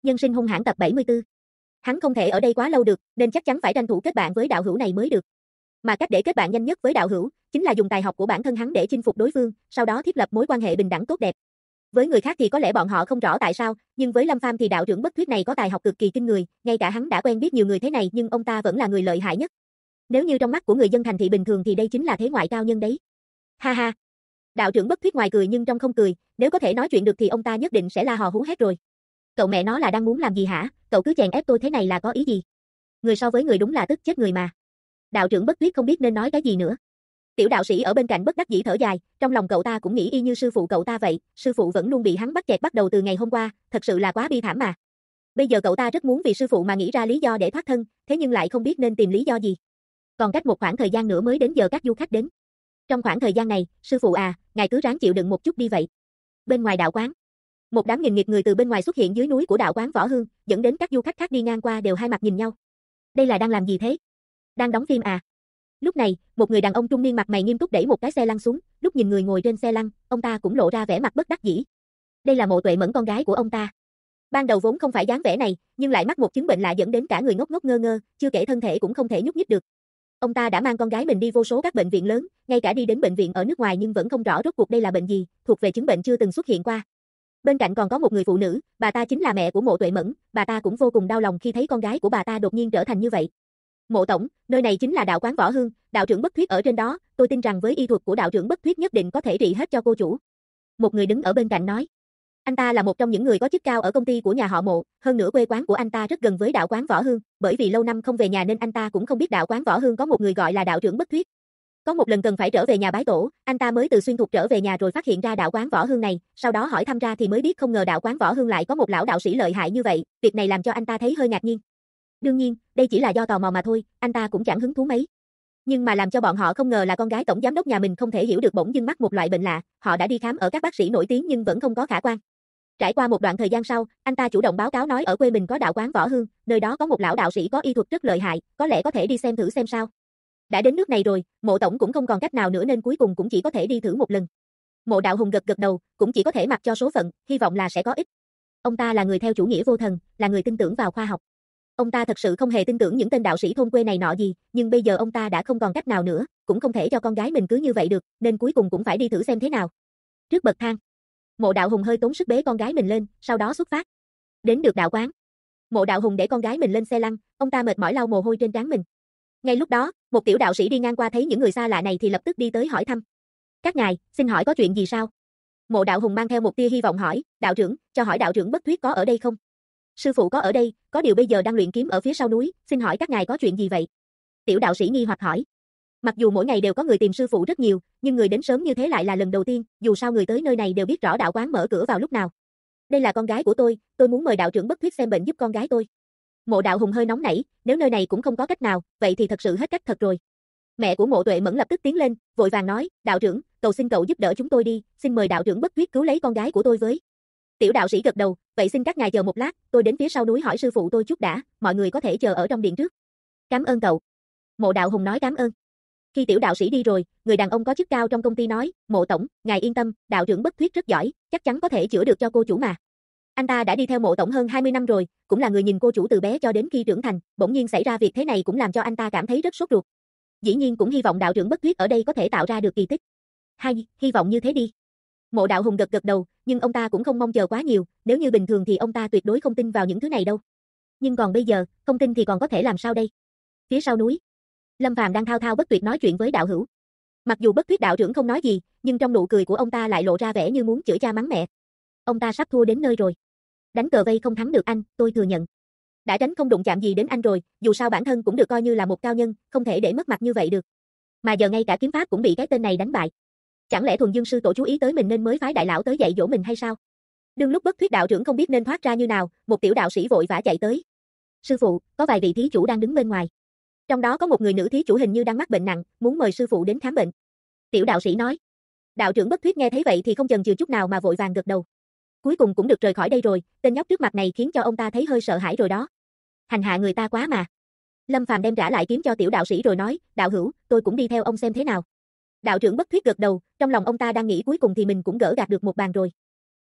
Nhân sinh hung hãn tập 74. Hắn không thể ở đây quá lâu được, nên chắc chắn phải tranh thủ kết bạn với đạo hữu này mới được. Mà cách để kết bạn nhanh nhất với đạo hữu, chính là dùng tài học của bản thân hắn để chinh phục đối phương, sau đó thiết lập mối quan hệ bình đẳng tốt đẹp. Với người khác thì có lẽ bọn họ không rõ tại sao, nhưng với Lâm Phàm thì đạo trưởng Bất Thuyết này có tài học cực kỳ kinh người, ngay cả hắn đã quen biết nhiều người thế này nhưng ông ta vẫn là người lợi hại nhất. Nếu như trong mắt của người dân thành thị bình thường thì đây chính là thế ngoại cao nhân đấy. Ha ha. Đạo trưởng Bất Thuyết ngoài cười nhưng trong không cười, nếu có thể nói chuyện được thì ông ta nhất định sẽ la hò hú hét rồi. Cậu mẹ nó là đang muốn làm gì hả, cậu cứ chèn ép tôi thế này là có ý gì? Người so với người đúng là tức chết người mà. Đạo trưởng Bất Thuyết không biết nên nói cái gì nữa. Tiểu đạo sĩ ở bên cạnh bất đắc dĩ thở dài, trong lòng cậu ta cũng nghĩ y như sư phụ cậu ta vậy, sư phụ vẫn luôn bị hắn bắt kẹt bắt đầu từ ngày hôm qua, thật sự là quá bi thảm mà. Bây giờ cậu ta rất muốn vì sư phụ mà nghĩ ra lý do để thoát thân, thế nhưng lại không biết nên tìm lý do gì. Còn cách một khoảng thời gian nữa mới đến giờ các du khách đến. Trong khoảng thời gian này, sư phụ à, ngài cứ ráng chịu đựng một chút đi vậy. Bên ngoài đạo quán, một đám nghìn nghịt người từ bên ngoài xuất hiện dưới núi của đạo quán Võ Hương, dẫn đến các du khách khác đi ngang qua đều hai mặt nhìn nhau. Đây là đang làm gì thế? Đang đóng phim à? Lúc này, một người đàn ông trung niên mặt mày nghiêm túc đẩy một cái xe lăn xuống, lúc nhìn người ngồi trên xe lăn, ông ta cũng lộ ra vẻ mặt bất đắc dĩ. Đây là Mộ Tuệ Mẫn con gái của ông ta. Ban đầu vốn không phải dáng vẻ này, nhưng lại mắc một chứng bệnh lạ dẫn đến cả người ngốc ngốc ngơ ngơ, chưa kể thân thể cũng không thể nhúc nhích được. Ông ta đã mang con gái mình đi vô số các bệnh viện lớn, ngay cả đi đến bệnh viện ở nước ngoài nhưng vẫn không rõ rốt cuộc đây là bệnh gì, thuộc về chứng bệnh chưa từng xuất hiện qua. Bên cạnh còn có một người phụ nữ, bà ta chính là mẹ của Mộ Tuệ Mẫn, bà ta cũng vô cùng đau lòng khi thấy con gái của bà ta đột nhiên trở thành như vậy. Mộ tổng, nơi này chính là đạo quán Võ Hương, đạo trưởng Bất Thuyết ở trên đó, tôi tin rằng với y thuật của đạo trưởng Bất Thuyết nhất định có thể trị hết cho cô chủ. Một người đứng ở bên cạnh nói. Anh ta là một trong những người có chức cao ở công ty của nhà họ Mộ, hơn nữa quê quán của anh ta rất gần với đạo quán Võ Hương, bởi vì lâu năm không về nhà nên anh ta cũng không biết đạo quán Võ Hương có một người gọi là đạo trưởng Bất Thuyết. Có một lần cần phải trở về nhà bái tổ, anh ta mới từ xuyên thục trở về nhà rồi phát hiện ra đạo quán Võ Hương này, sau đó hỏi thăm ra thì mới biết không ngờ đạo quán Võ Hương lại có một lão đạo sĩ lợi hại như vậy, việc này làm cho anh ta thấy hơi ngạc nhiên. Đương nhiên, đây chỉ là do tò mò mà thôi, anh ta cũng chẳng hứng thú mấy. Nhưng mà làm cho bọn họ không ngờ là con gái tổng giám đốc nhà mình không thể hiểu được bỗng dưng mắc một loại bệnh lạ, họ đã đi khám ở các bác sĩ nổi tiếng nhưng vẫn không có khả quan. Trải qua một đoạn thời gian sau, anh ta chủ động báo cáo nói ở quê mình có đạo quán Võ Hương, nơi đó có một lão đạo sĩ có y thuật rất lợi hại, có lẽ có thể đi xem thử xem sao. Đã đến nước này rồi, Mộ tổng cũng không còn cách nào nữa nên cuối cùng cũng chỉ có thể đi thử một lần. Mộ Đạo Hùng gật gật đầu, cũng chỉ có thể mặc cho số phận, hy vọng là sẽ có ích. Ông ta là người theo chủ nghĩa vô thần, là người tin tưởng vào khoa học. Ông ta thật sự không hề tin tưởng những tên đạo sĩ thôn quê này nọ gì, nhưng bây giờ ông ta đã không còn cách nào nữa, cũng không thể cho con gái mình cứ như vậy được, nên cuối cùng cũng phải đi thử xem thế nào. Trước bậc thang, Mộ Đạo Hùng hơi tốn sức bế con gái mình lên, sau đó xuất phát. Đến được đạo quán, Mộ Đạo Hùng để con gái mình lên xe lăn, ông ta mệt mỏi lau mồ hôi trên trán mình. Ngay lúc đó, một tiểu đạo sĩ đi ngang qua thấy những người xa lạ này thì lập tức đi tới hỏi thăm. Các ngài, xin hỏi có chuyện gì sao? Mộ Đạo Hùng mang theo một tia hy vọng hỏi, đạo trưởng, cho hỏi đạo trưởng Bất Thuyết có ở đây không? Sư phụ có ở đây, có điều bây giờ đang luyện kiếm ở phía sau núi, xin hỏi các ngài có chuyện gì vậy? Tiểu đạo sĩ nghi hoặc hỏi. Mặc dù mỗi ngày đều có người tìm sư phụ rất nhiều, nhưng người đến sớm như thế lại là lần đầu tiên, dù sao người tới nơi này đều biết rõ đạo quán mở cửa vào lúc nào. Đây là con gái của tôi muốn mời đạo trưởng Bất Thuyết xem bệnh giúp con gái tôi. Mộ Đạo Hùng hơi nóng nảy, nếu nơi này cũng không có cách nào, vậy thì thật sự hết cách thật rồi. Mẹ của Mộ Tuệ Mẫn lập tức tiến lên, vội vàng nói, đạo trưởng, cầu xin cậu giúp đỡ chúng tôi đi, xin mời đạo trưởng Bất Thuyết cứu lấy con gái của tôi với. Tiểu đạo sĩ gật đầu, vậy xin các ngài chờ một lát, tôi đến phía sau núi hỏi sư phụ tôi chút đã, mọi người có thể chờ ở trong điện trước. Cảm ơn cậu. Mộ Đạo Hùng nói cảm ơn. Khi tiểu đạo sĩ đi rồi, người đàn ông có chức cao trong công ty nói, Mộ tổng, ngài yên tâm, đạo trưởng Bất Thuyết rất giỏi, chắc chắn có thể chữa được cho cô chủ mà. Anh ta đã đi theo Mộ tổng hơn 20 năm rồi, cũng là người nhìn cô chủ từ bé cho đến khi trưởng thành, bỗng nhiên xảy ra việc thế này cũng làm cho anh ta cảm thấy rất sốt ruột. Dĩ nhiên cũng hy vọng đạo trưởng Bất Thuyết ở đây có thể tạo ra được kỳ tích. Hay, hy vọng như thế đi. Mộ Đạo Hùng gật gật đầu, nhưng ông ta cũng không mong chờ quá nhiều, nếu như bình thường thì ông ta tuyệt đối không tin vào những thứ này đâu. Nhưng còn bây giờ, không tin thì còn có thể làm sao đây? Phía sau núi, Lâm Phàm đang thao thao bất tuyệt nói chuyện với đạo hữu. Mặc dù Bất Thuyết đạo trưởng không nói gì, nhưng trong nụ cười của ông ta lại lộ ra vẻ như muốn chửi cha mắng mẹ. Ông ta sắp thua đến nơi rồi. Đánh cờ vây không thắng được anh, tôi thừa nhận. Đã tránh không đụng chạm gì đến anh rồi, dù sao bản thân cũng được coi như là một cao nhân, không thể để mất mặt như vậy được. Mà giờ ngay cả kiếm pháp cũng bị cái tên này đánh bại. Chẳng lẽ Thuần Dương sư tổ chú ý tới mình nên mới phái đại lão tới dạy dỗ mình hay sao? Đương lúc Bất Thuyết đạo trưởng không biết nên thoát ra như nào, một tiểu đạo sĩ vội vã chạy tới. Sư phụ, có vài vị thí chủ đang đứng bên ngoài. Trong đó có một người nữ thí chủ hình như đang mắc bệnh nặng, muốn mời sư phụ đến khám bệnh. Tiểu đạo sĩ nói. Đạo trưởng Bất Thuyết nghe thấy vậy thì không chần chừ chút nào mà vội vàng gật đầu. Cuối cùng cũng được rời khỏi đây rồi, tên nhóc trước mặt này khiến cho ông ta thấy hơi sợ hãi rồi đó. Hành hạ người ta quá mà. Lâm Phàm đem trả lại kiếm cho tiểu đạo sĩ rồi nói, đạo hữu, tôi cũng đi theo ông xem thế nào. Đạo trưởng Bất Thuyết gật đầu, trong lòng ông ta đang nghĩ cuối cùng thì mình cũng gỡ gạt được một bàn rồi.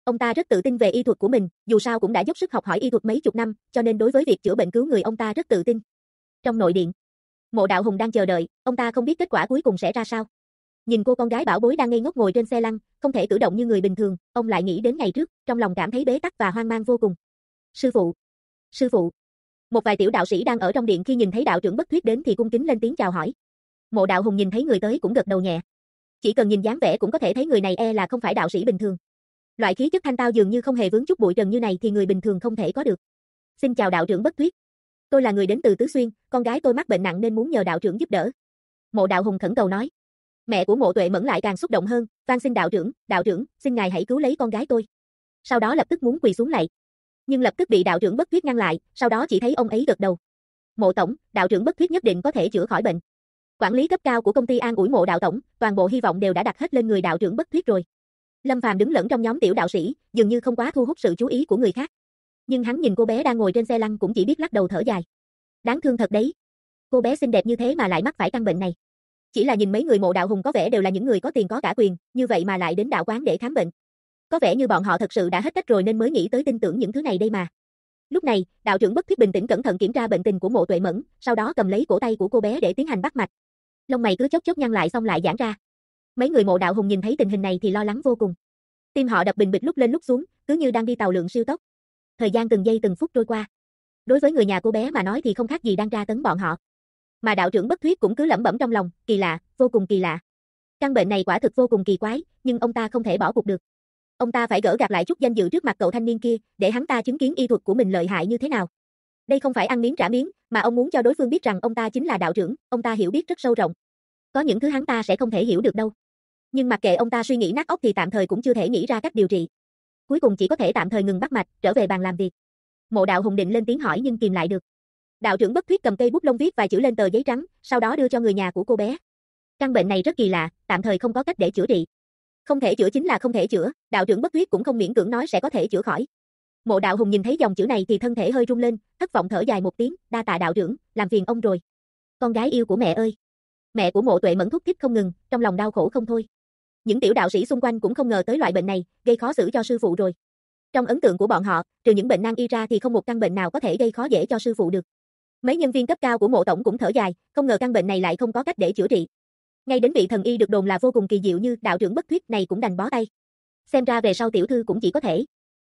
Ông ta rất tự tin về y thuật của mình, dù sao cũng đã dốc sức học hỏi y thuật mấy chục năm, cho nên đối với việc chữa bệnh cứu người ông ta rất tự tin. Trong nội điện, Mộ Đạo Hùng đang chờ đợi, ông ta không biết kết quả cuối cùng sẽ ra sao. Nhìn cô con gái bảo bối đang ngây ngốc ngồi trên xe lăn, không thể cử động như người bình thường, ông lại nghĩ đến ngày trước, trong lòng cảm thấy bế tắc và hoang mang vô cùng. Sư phụ, sư phụ. Một vài tiểu đạo sĩ đang ở trong điện khi nhìn thấy đạo trưởng Bất Thuyết đến thì cung kính lên tiếng chào hỏi. Mộ Đạo Hùng nhìn thấy người tới cũng gật đầu nhẹ. Chỉ cần nhìn dáng vẻ cũng có thể thấy người này là không phải đạo sĩ bình thường. Loại khí chất thanh tao dường như không hề vướng chút bụi trần như này thì người bình thường không thể có được. Xin chào đạo trưởng Bất Thuyết. Tôi là người đến từ Tứ Xuyên, con gái tôi mắc bệnh nặng nên muốn nhờ đạo trưởng giúp đỡ. Mộ Đạo Hùng khẩn cầu nói. Mẹ của Mộ Tuệ Mẫn lại càng xúc động hơn, van xin đạo trưởng, xin ngài hãy cứu lấy con gái tôi. Sau đó lập tức muốn quỳ xuống lạy. Nhưng lập tức bị đạo trưởng Bất Thuyết ngăn lại, sau đó chỉ thấy ông ấy gật đầu. Mộ tổng, đạo trưởng Bất Thuyết nhất định có thể chữa khỏi bệnh. Quản lý cấp cao của công ty an ủi Mộ đạo tổng, toàn bộ hy vọng đều đã đặt hết lên người đạo trưởng Bất Thuyết rồi. Lâm Phàm đứng lẫn trong nhóm tiểu đạo sĩ, dường như không quá thu hút sự chú ý của người khác. Nhưng hắn nhìn cô bé đang ngồi trên xe lăn cũng chỉ biết lắc đầu thở dài. Đáng thương thật đấy. Cô bé xinh đẹp như thế mà lại mắc phải căn bệnh này. Chỉ là nhìn mấy người Mộ Đạo Hùng có vẻ đều là những người có tiền có cả quyền, như vậy mà lại đến đạo quán để khám bệnh. Có vẻ như bọn họ thật sự đã hết cách rồi nên mới nghĩ tới tin tưởng những thứ này đây mà. Lúc này, đạo trưởng Bất Thuyết bình tĩnh cẩn thận kiểm tra bệnh tình của Mộ Tuệ Mẫn, sau đó cầm lấy cổ tay của cô bé để tiến hành bắt mạch. Lông mày cứ chốc chốc nhăn lại xong lại giãn ra. Mấy người Mộ Đạo Hùng nhìn thấy tình hình này thì lo lắng vô cùng. Tim họ đập bình bịch lúc lên lúc xuống, cứ như đang đi tàu lượn siêu tốc. Thời gian từng giây từng phút trôi qua. Đối với người nhà cô bé mà nói thì không khác gì đang tra tấn bọn họ. Mà đạo trưởng Bất Thuyết cũng cứ lẩm bẩm trong lòng, kỳ lạ, vô cùng kỳ lạ. Căn bệnh này quả thực vô cùng kỳ quái, nhưng ông ta không thể bỏ cuộc được. Ông ta phải gỡ gạc lại chút danh dự trước mặt cậu thanh niên kia, để hắn ta chứng kiến y thuật của mình lợi hại như thế nào. Đây không phải ăn miếng trả miếng, mà ông muốn cho đối phương biết rằng ông ta chính là đạo trưởng, ông ta hiểu biết rất sâu rộng. Có những thứ hắn ta sẽ không thể hiểu được đâu. Nhưng mặc kệ ông ta suy nghĩ nát óc thì tạm thời cũng chưa thể nghĩ ra cách điều trị. Cuối cùng chỉ có thể tạm thời ngừng bắt mạch, trở về bàn làm việc. Mộ Đạo Hùng định lên tiếng hỏi nhưng kìm lại được. Đạo trưởng Bất Thuyết cầm cây bút lông viết vài chữ lên tờ giấy trắng, sau đó đưa cho người nhà của cô bé. Căn bệnh này rất kỳ lạ, tạm thời không có cách để chữa trị. Không thể chữa chính là không thể chữa, đạo trưởng Bất Thuyết cũng không miễn cưỡng nói sẽ có thể chữa khỏi. Mộ Đạo Hùng nhìn thấy dòng chữ này thì thân thể hơi rung lên, thất vọng thở dài một tiếng, đa tạ đạo trưởng, làm phiền ông rồi. Con gái yêu của mẹ ơi. Mẹ của Mộ Tuệ Mẫn thúc thích không ngừng, trong lòng đau khổ không thôi. Những tiểu đạo sĩ xung quanh cũng không ngờ tới loại bệnh này, gây khó xử cho sư phụ rồi. Trong ấn tượng của bọn họ, trừ những bệnh nan y ra thì không một căn bệnh nào có thể gây khó dễ cho sư phụ được. Mấy nhân viên cấp cao của Mộ tổng cũng thở dài, không ngờ căn bệnh này lại không có cách để chữa trị. Ngay đến vị thần y được đồn là vô cùng kỳ diệu như đạo trưởng Bất Thuyết này cũng đành bó tay. Xem ra về sau tiểu thư cũng chỉ có thể.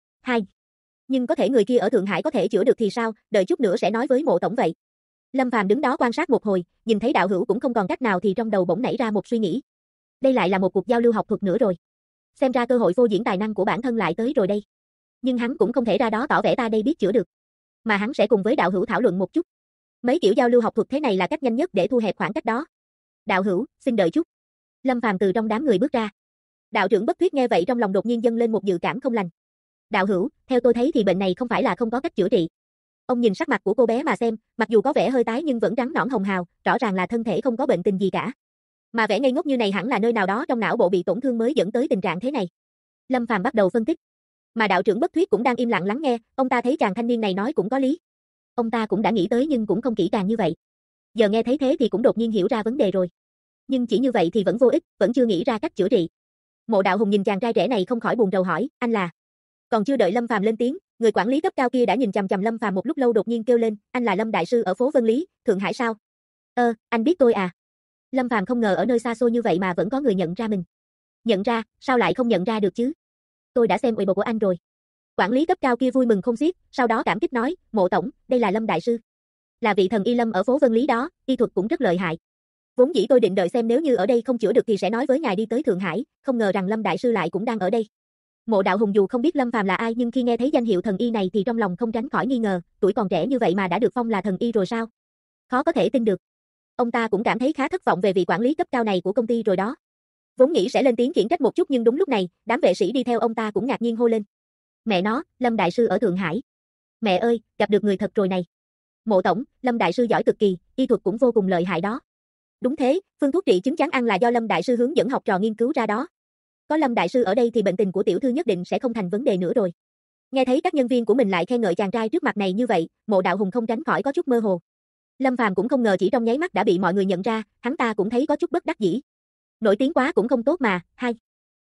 Nhưng có thể người kia ở Thượng Hải có thể chữa được thì sao, đợi chút nữa sẽ nói với Mộ tổng vậy. Lâm Phàm đứng đó quan sát một hồi, nhìn thấy đạo hữu cũng không còn cách nào thì trong đầu bỗng nảy ra một suy nghĩ. Đây lại là một cuộc giao lưu học thuật nữa rồi. Xem ra cơ hội phô diễn tài năng của bản thân lại tới rồi đây. Nhưng hắn cũng không thể ra đó tỏ vẻ ta đây biết chữa được. Mà hắn sẽ cùng với đạo hữu thảo luận một chút. Mấy kiểu giao lưu học thuật thế này là cách nhanh nhất để thu hẹp khoảng cách đó. Đạo hữu, xin đợi chút. Lâm Phàm từ trong đám người bước ra. Đạo trưởng Bất Thuyết nghe vậy trong lòng đột nhiên dâng lên một dự cảm không lành. Đạo hữu, theo tôi thấy thì bệnh này không phải là không có cách chữa trị. Ông nhìn sắc mặt của cô bé mà xem, mặc dù có vẻ hơi tái nhưng vẫn trắng nõn hồng hào, rõ ràng là thân thể không có bệnh tình gì cả. Mà vẻ ngây ngốc như này hẳn là nơi nào đó trong não bộ bị tổn thương mới dẫn tới tình trạng thế này. Lâm Phàm bắt đầu phân tích. Mà đạo trưởng Bất Thuyết cũng đang im lặng lắng nghe, ông ta thấy chàng thanh niên này nói cũng có lý. Ông ta cũng đã nghĩ tới nhưng cũng không kỹ càng như vậy. Giờ nghe thấy thế thì cũng đột nhiên hiểu ra vấn đề rồi. Nhưng chỉ như vậy thì vẫn vô ích, vẫn chưa nghĩ ra cách chữa trị. Mộ Đạo Hùng nhìn chàng trai trẻ này không khỏi buồn rầu hỏi, anh là? Còn chưa đợi Lâm Phàm lên tiếng, người quản lý cấp cao kia đã nhìn chằm chằm Lâm Phàm một lúc lâu đột nhiên kêu lên, anh là Lâm đại sư ở phố Vân Lý, Thượng Hải sao? Anh biết tôi à? Lâm Phàm không ngờ ở nơi xa xôi như vậy mà vẫn có người nhận ra mình. Nhận ra, sao lại không nhận ra được chứ? Tôi đã xem Weibo của anh rồi. Quản lý cấp cao kia vui mừng không xiết, sau đó cảm kích nói, Mộ tổng, đây là Lâm đại sư. Là vị thần y Lâm ở phố Vân Lý đó, y thuật cũng rất lợi hại. Vốn dĩ tôi định đợi xem nếu như ở đây không chữa được thì sẽ nói với ngài đi tới Thượng Hải, không ngờ rằng Lâm đại sư lại cũng đang ở đây. Mộ Đạo Hùng dù không biết Lâm Phàm là ai nhưng khi nghe thấy danh hiệu thần y này thì trong lòng không tránh khỏi nghi ngờ, tuổi còn trẻ như vậy mà đã được phong là thần y rồi sao? Khó có thể tin được. Ông ta cũng cảm thấy khá thất vọng về vị quản lý cấp cao này của công ty rồi đó. Vốn nghĩ sẽ lên tiếng khiển trách một chút nhưng đúng lúc này, đám vệ sĩ đi theo ông ta cũng ngạc nhiên hô lên. Mẹ nó, Lâm đại sư ở Thượng Hải. Mẹ ơi, gặp được người thật rồi này. Mộ tổng, Lâm đại sư giỏi cực kỳ, y thuật cũng vô cùng lợi hại đó. Đúng thế, phương thuốc trị chứng chán ăn là do Lâm đại sư hướng dẫn học trò nghiên cứu ra đó. Có Lâm đại sư ở đây thì bệnh tình của tiểu thư nhất định sẽ không thành vấn đề nữa rồi. Nghe thấy các nhân viên của mình lại khen ngợi chàng trai trước mặt này như vậy, Mộ Đạo Hùng không tránh khỏi có chút mơ hồ. Lâm Phàm cũng không ngờ chỉ trong nháy mắt đã bị mọi người nhận ra, hắn ta cũng thấy có chút bất đắc dĩ. Nổi tiếng quá cũng không tốt mà,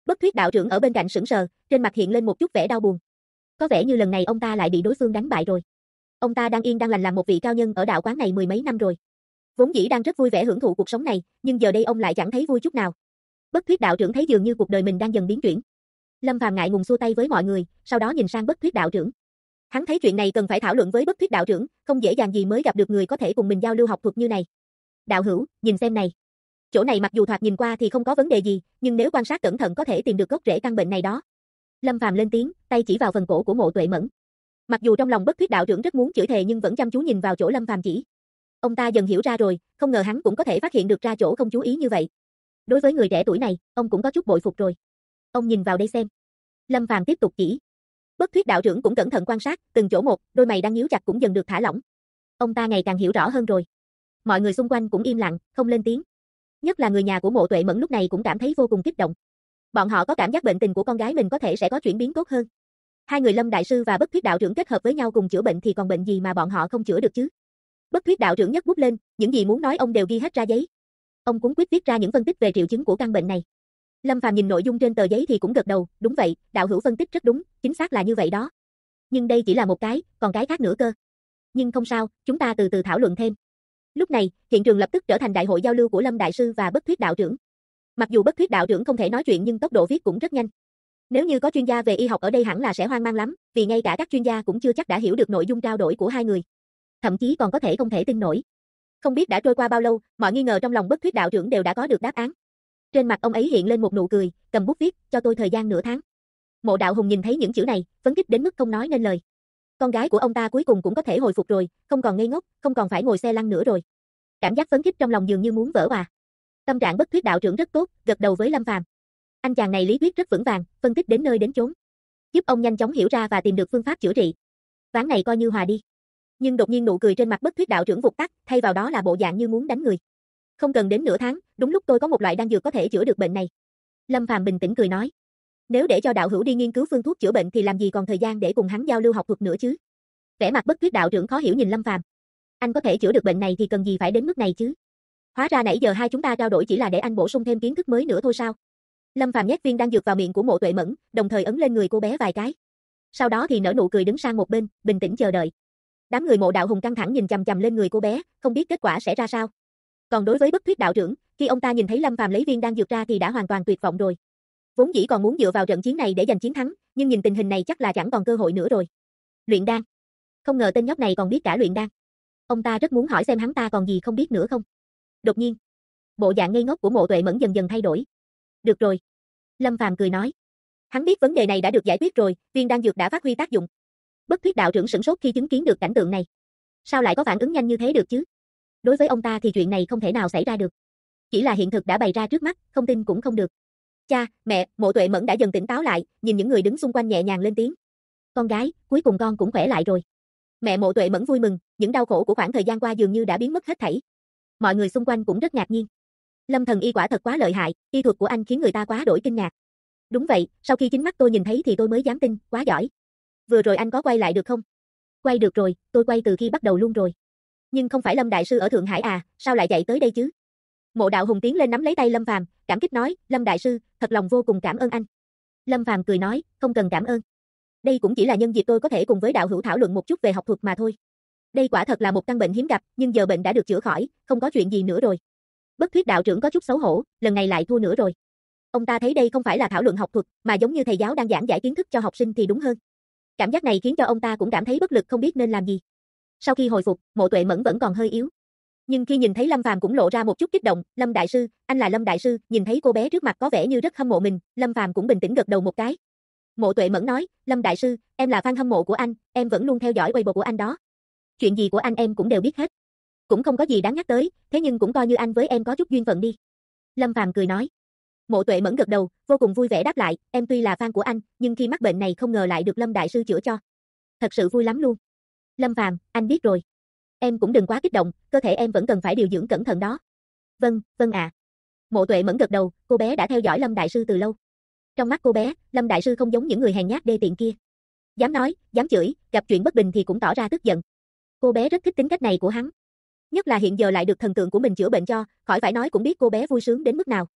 Bất Thuyết đạo trưởng ở bên cạnh sững sờ, trên mặt hiện lên một chút vẻ đau buồn. Có vẻ như lần này ông ta lại bị đối phương đánh bại rồi. Ông ta đang yên đang lành làm một vị cao nhân ở đạo quán này mười mấy năm rồi. Vốn dĩ đang rất vui vẻ hưởng thụ cuộc sống này, nhưng giờ đây ông lại chẳng thấy vui chút nào. Bất Thuyết đạo trưởng thấy dường như cuộc đời mình đang dần biến chuyển. Lâm Phàm ngại ngùng xua tay với mọi người, sau đó nhìn sang Bất Thuyết đạo trưởng. Hắn thấy chuyện này cần phải thảo luận với Bất Thuyết đạo trưởng, không dễ dàng gì mới gặp được người có thể cùng mình giao lưu học thuật như này. Đạo hữu, nhìn xem này. Chỗ này mặc dù thoạt nhìn qua thì không có vấn đề gì, nhưng nếu quan sát cẩn thận có thể tìm được gốc rễ căn bệnh này đó. Lâm Phàm lên tiếng, tay chỉ vào phần cổ của Mộ Tuệ Mẫn. Mặc dù trong lòng Bất Thuyết đạo trưởng rất muốn chửi thề nhưng vẫn chăm chú nhìn vào chỗ Lâm Phàm chỉ. Ông ta dần hiểu ra rồi, không ngờ hắn cũng có thể phát hiện được ra chỗ không chú ý như vậy. Đối với người trẻ tuổi này, ông cũng có chút bội phục rồi. Ông nhìn vào đây xem. Lâm Phàm tiếp tục chỉ. Bất Thuyết đạo trưởng cũng cẩn thận quan sát, từng chỗ một, đôi mày đang nhíu chặt cũng dần được thả lỏng. Ông ta ngày càng hiểu rõ hơn rồi. Mọi người xung quanh cũng im lặng, không lên tiếng. Nhất là người nhà của Mộ Tuệ Mẫn lúc này cũng cảm thấy vô cùng kích động. Bọn họ có cảm giác bệnh tình của con gái mình có thể sẽ có chuyển biến tốt hơn. Hai người Lâm đại sư và Bất Thuyết đạo trưởng kết hợp với nhau cùng chữa bệnh thì còn bệnh gì mà bọn họ không chữa được chứ? Bất Thuyết đạo trưởng nhấc bút lên, những gì muốn nói ông đều ghi hết ra giấy. Ông cuống quýt viết ra những phân tích về triệu chứng của căn bệnh này. Lâm Phàm nhìn nội dung trên tờ giấy thì cũng gật đầu, đúng vậy, đạo hữu phân tích rất đúng, chính xác là như vậy đó. Nhưng đây chỉ là một cái, còn cái khác nữa cơ. Nhưng không sao, chúng ta từ từ thảo luận thêm. Lúc này, hiện trường lập tức trở thành đại hội giao lưu của Lâm đại sư và Bất Thuyết đạo trưởng. Mặc dù Bất Thuyết đạo trưởng không thể nói chuyện nhưng tốc độ viết cũng rất nhanh. Nếu như có chuyên gia về y học ở đây hẳn là sẽ hoang mang lắm, vì ngay cả các chuyên gia cũng chưa chắc đã hiểu được nội dung trao đổi của hai người. Thậm chí còn có thể không thể tin nổi. Không biết đã trôi qua bao lâu, mọi nghi ngờ trong lòng Bất Thuyết đạo trưởng đều đã có được đáp án. Trên mặt ông ấy hiện lên một nụ cười, cầm bút viết, cho tôi thời gian nửa tháng. Mộ Đạo Hùng nhìn thấy những chữ này, phấn khích đến mức không nói nên lời. Con gái của ông ta cuối cùng cũng có thể hồi phục rồi, không còn ngây ngốc, không còn phải ngồi xe lăn nữa rồi. Cảm giác phấn khích trong lòng dường như muốn vỡ òa. Tâm trạng Bất Thuyết đạo trưởng rất tốt, gật đầu với Lâm Phàm. Anh chàng này lý thuyết rất vững vàng, phân tích đến nơi đến chốn, giúp ông nhanh chóng hiểu ra và tìm được phương pháp chữa trị. Ván này coi như hòa đi. Nhưng đột nhiên nụ cười trên mặt Bất Thuyết đạo trưởng vụt tắt, thay vào đó là bộ dạng như muốn đánh người. Không cần đến nửa tháng, đúng lúc tôi có một loại đan dược có thể chữa được bệnh này. Lâm Phàm bình tĩnh cười nói. Nếu để cho đạo hữu đi nghiên cứu phương thuốc chữa bệnh thì làm gì còn thời gian để cùng hắn giao lưu học thuật nữa chứ? Vẻ mặt Bất Thuyết đạo trưởng khó hiểu nhìn Lâm Phàm. Anh có thể chữa được bệnh này thì cần gì phải đến mức này chứ? Hóa ra nãy giờ hai chúng ta trao đổi chỉ là để anh bổ sung thêm kiến thức mới nữa thôi sao? Lâm Phàm nhét viên đan dược vào miệng của Mộ Tuệ Mẫn, đồng thời ấn lên người cô bé vài cái. Sau đó thì nở nụ cười đứng sang một bên, bình tĩnh chờ đợi. Đám người Mộ Đạo Hùng căng thẳng nhìn chằm chằm lên người cô bé, không biết kết quả sẽ ra sao. Còn đối với Bất Thuyết đạo trưởng, khi ông ta nhìn thấy Lâm Phàm lấy viên đan dược ra thì đã hoàn toàn tuyệt vọng rồi. Vốn dĩ còn muốn dựa vào trận chiến này để giành chiến thắng, nhưng nhìn tình hình này chắc là chẳng còn cơ hội nữa rồi. Luyện đan. Không ngờ tên nhóc này còn biết cả luyện đan. Ông ta rất muốn hỏi xem hắn ta còn gì không biết nữa không. Đột nhiên, bộ dạng ngây ngốc của Mộ Tuệ Mẫn dần dần thay đổi. Được rồi. Lâm Phàm cười nói. Hắn biết vấn đề này đã được giải quyết rồi, viên đan dược đã phát huy tác dụng. Bất Thuyết đạo trưởng sửng sốt khi chứng kiến được cảnh tượng này. Sao lại có phản ứng nhanh như thế được chứ? Đối với ông ta thì chuyện này không thể nào xảy ra được. Chỉ là hiện thực đã bày ra trước mắt, không tin cũng không được. Cha, mẹ, Mộ Tuệ Mẫn đã dần tỉnh táo lại, nhìn những người đứng xung quanh nhẹ nhàng lên tiếng. Con gái, cuối cùng con cũng khỏe lại rồi. Mẹ Mộ Tuệ Mẫn vui mừng, những đau khổ của khoảng thời gian qua dường như đã biến mất hết thảy. Mọi người xung quanh cũng rất ngạc nhiên. Lâm thần y quả thật quá lợi hại, y thuật của anh khiến người ta quá đổi kinh ngạc. Đúng vậy, sau khi chính mắt tôi nhìn thấy thì tôi mới dám tin, quá giỏi. Vừa rồi anh có quay lại được không? Quay được rồi, tôi quay từ khi bắt đầu luôn rồi. Nhưng không phải Lâm đại sư ở Thượng Hải à, sao lại chạy tới đây chứ? Mộ Đạo Hùng tiến lên nắm lấy tay Lâm Phàm, cảm kích nói, Lâm đại sư, thật lòng vô cùng cảm ơn anh. Lâm Phàm cười nói, không cần cảm ơn. Đây cũng chỉ là nhân dịp tôi có thể cùng với đạo hữu thảo luận một chút về học thuật mà thôi. Đây quả thật là một căn bệnh hiếm gặp, nhưng giờ bệnh đã được chữa khỏi, không có chuyện gì nữa rồi. Bất Thuyết đạo trưởng có chút xấu hổ, lần này lại thua nữa rồi. Ông ta thấy đây không phải là thảo luận học thuật, mà giống như thầy giáo đang giảng giải kiến thức cho học sinh thì đúng hơn. Cảm giác này khiến cho ông ta cũng cảm thấy bất lực không biết nên làm gì. Sau khi hồi phục, Mộ Tuệ Mẫn vẫn còn hơi yếu. Nhưng khi nhìn thấy Lâm Phàm cũng lộ ra một chút kích động, Lâm đại sư, anh là Lâm đại sư, nhìn thấy cô bé trước mặt có vẻ như rất hâm mộ mình, Lâm Phàm cũng bình tĩnh gật đầu một cái. Mộ Tuệ Mẫn nói, Lâm đại sư, em là fan hâm mộ của anh, em vẫn luôn theo dõi Weibo của anh đó. Chuyện gì của anh em cũng đều biết hết. Cũng không có gì đáng nhắc tới, thế nhưng cũng coi như anh với em có chút duyên phận đi. Lâm Phàm cười nói. Mộ Tuệ Mẫn gật đầu, vô cùng vui vẻ đáp lại, em tuy là fan của anh, nhưng khi mắc bệnh này không ngờ lại được Lâm đại sư chữa cho. Thật sự vui lắm luôn. Lâm Phàm, anh biết rồi. Em cũng đừng quá kích động, cơ thể em vẫn cần phải điều dưỡng cẩn thận đó. Vâng, vâng ạ. Mộ Tuệ Mẫn gật đầu, cô bé đã theo dõi Lâm đại sư từ lâu. Trong mắt cô bé, Lâm đại sư không giống những người hèn nhát đê tiện kia. Dám nói, dám chửi, gặp chuyện bất bình thì cũng tỏ ra tức giận. Cô bé rất thích tính cách này của hắn. Nhất là hiện giờ lại được thần tượng của mình chữa bệnh cho, khỏi phải nói cũng biết cô bé vui sướng đến mức nào.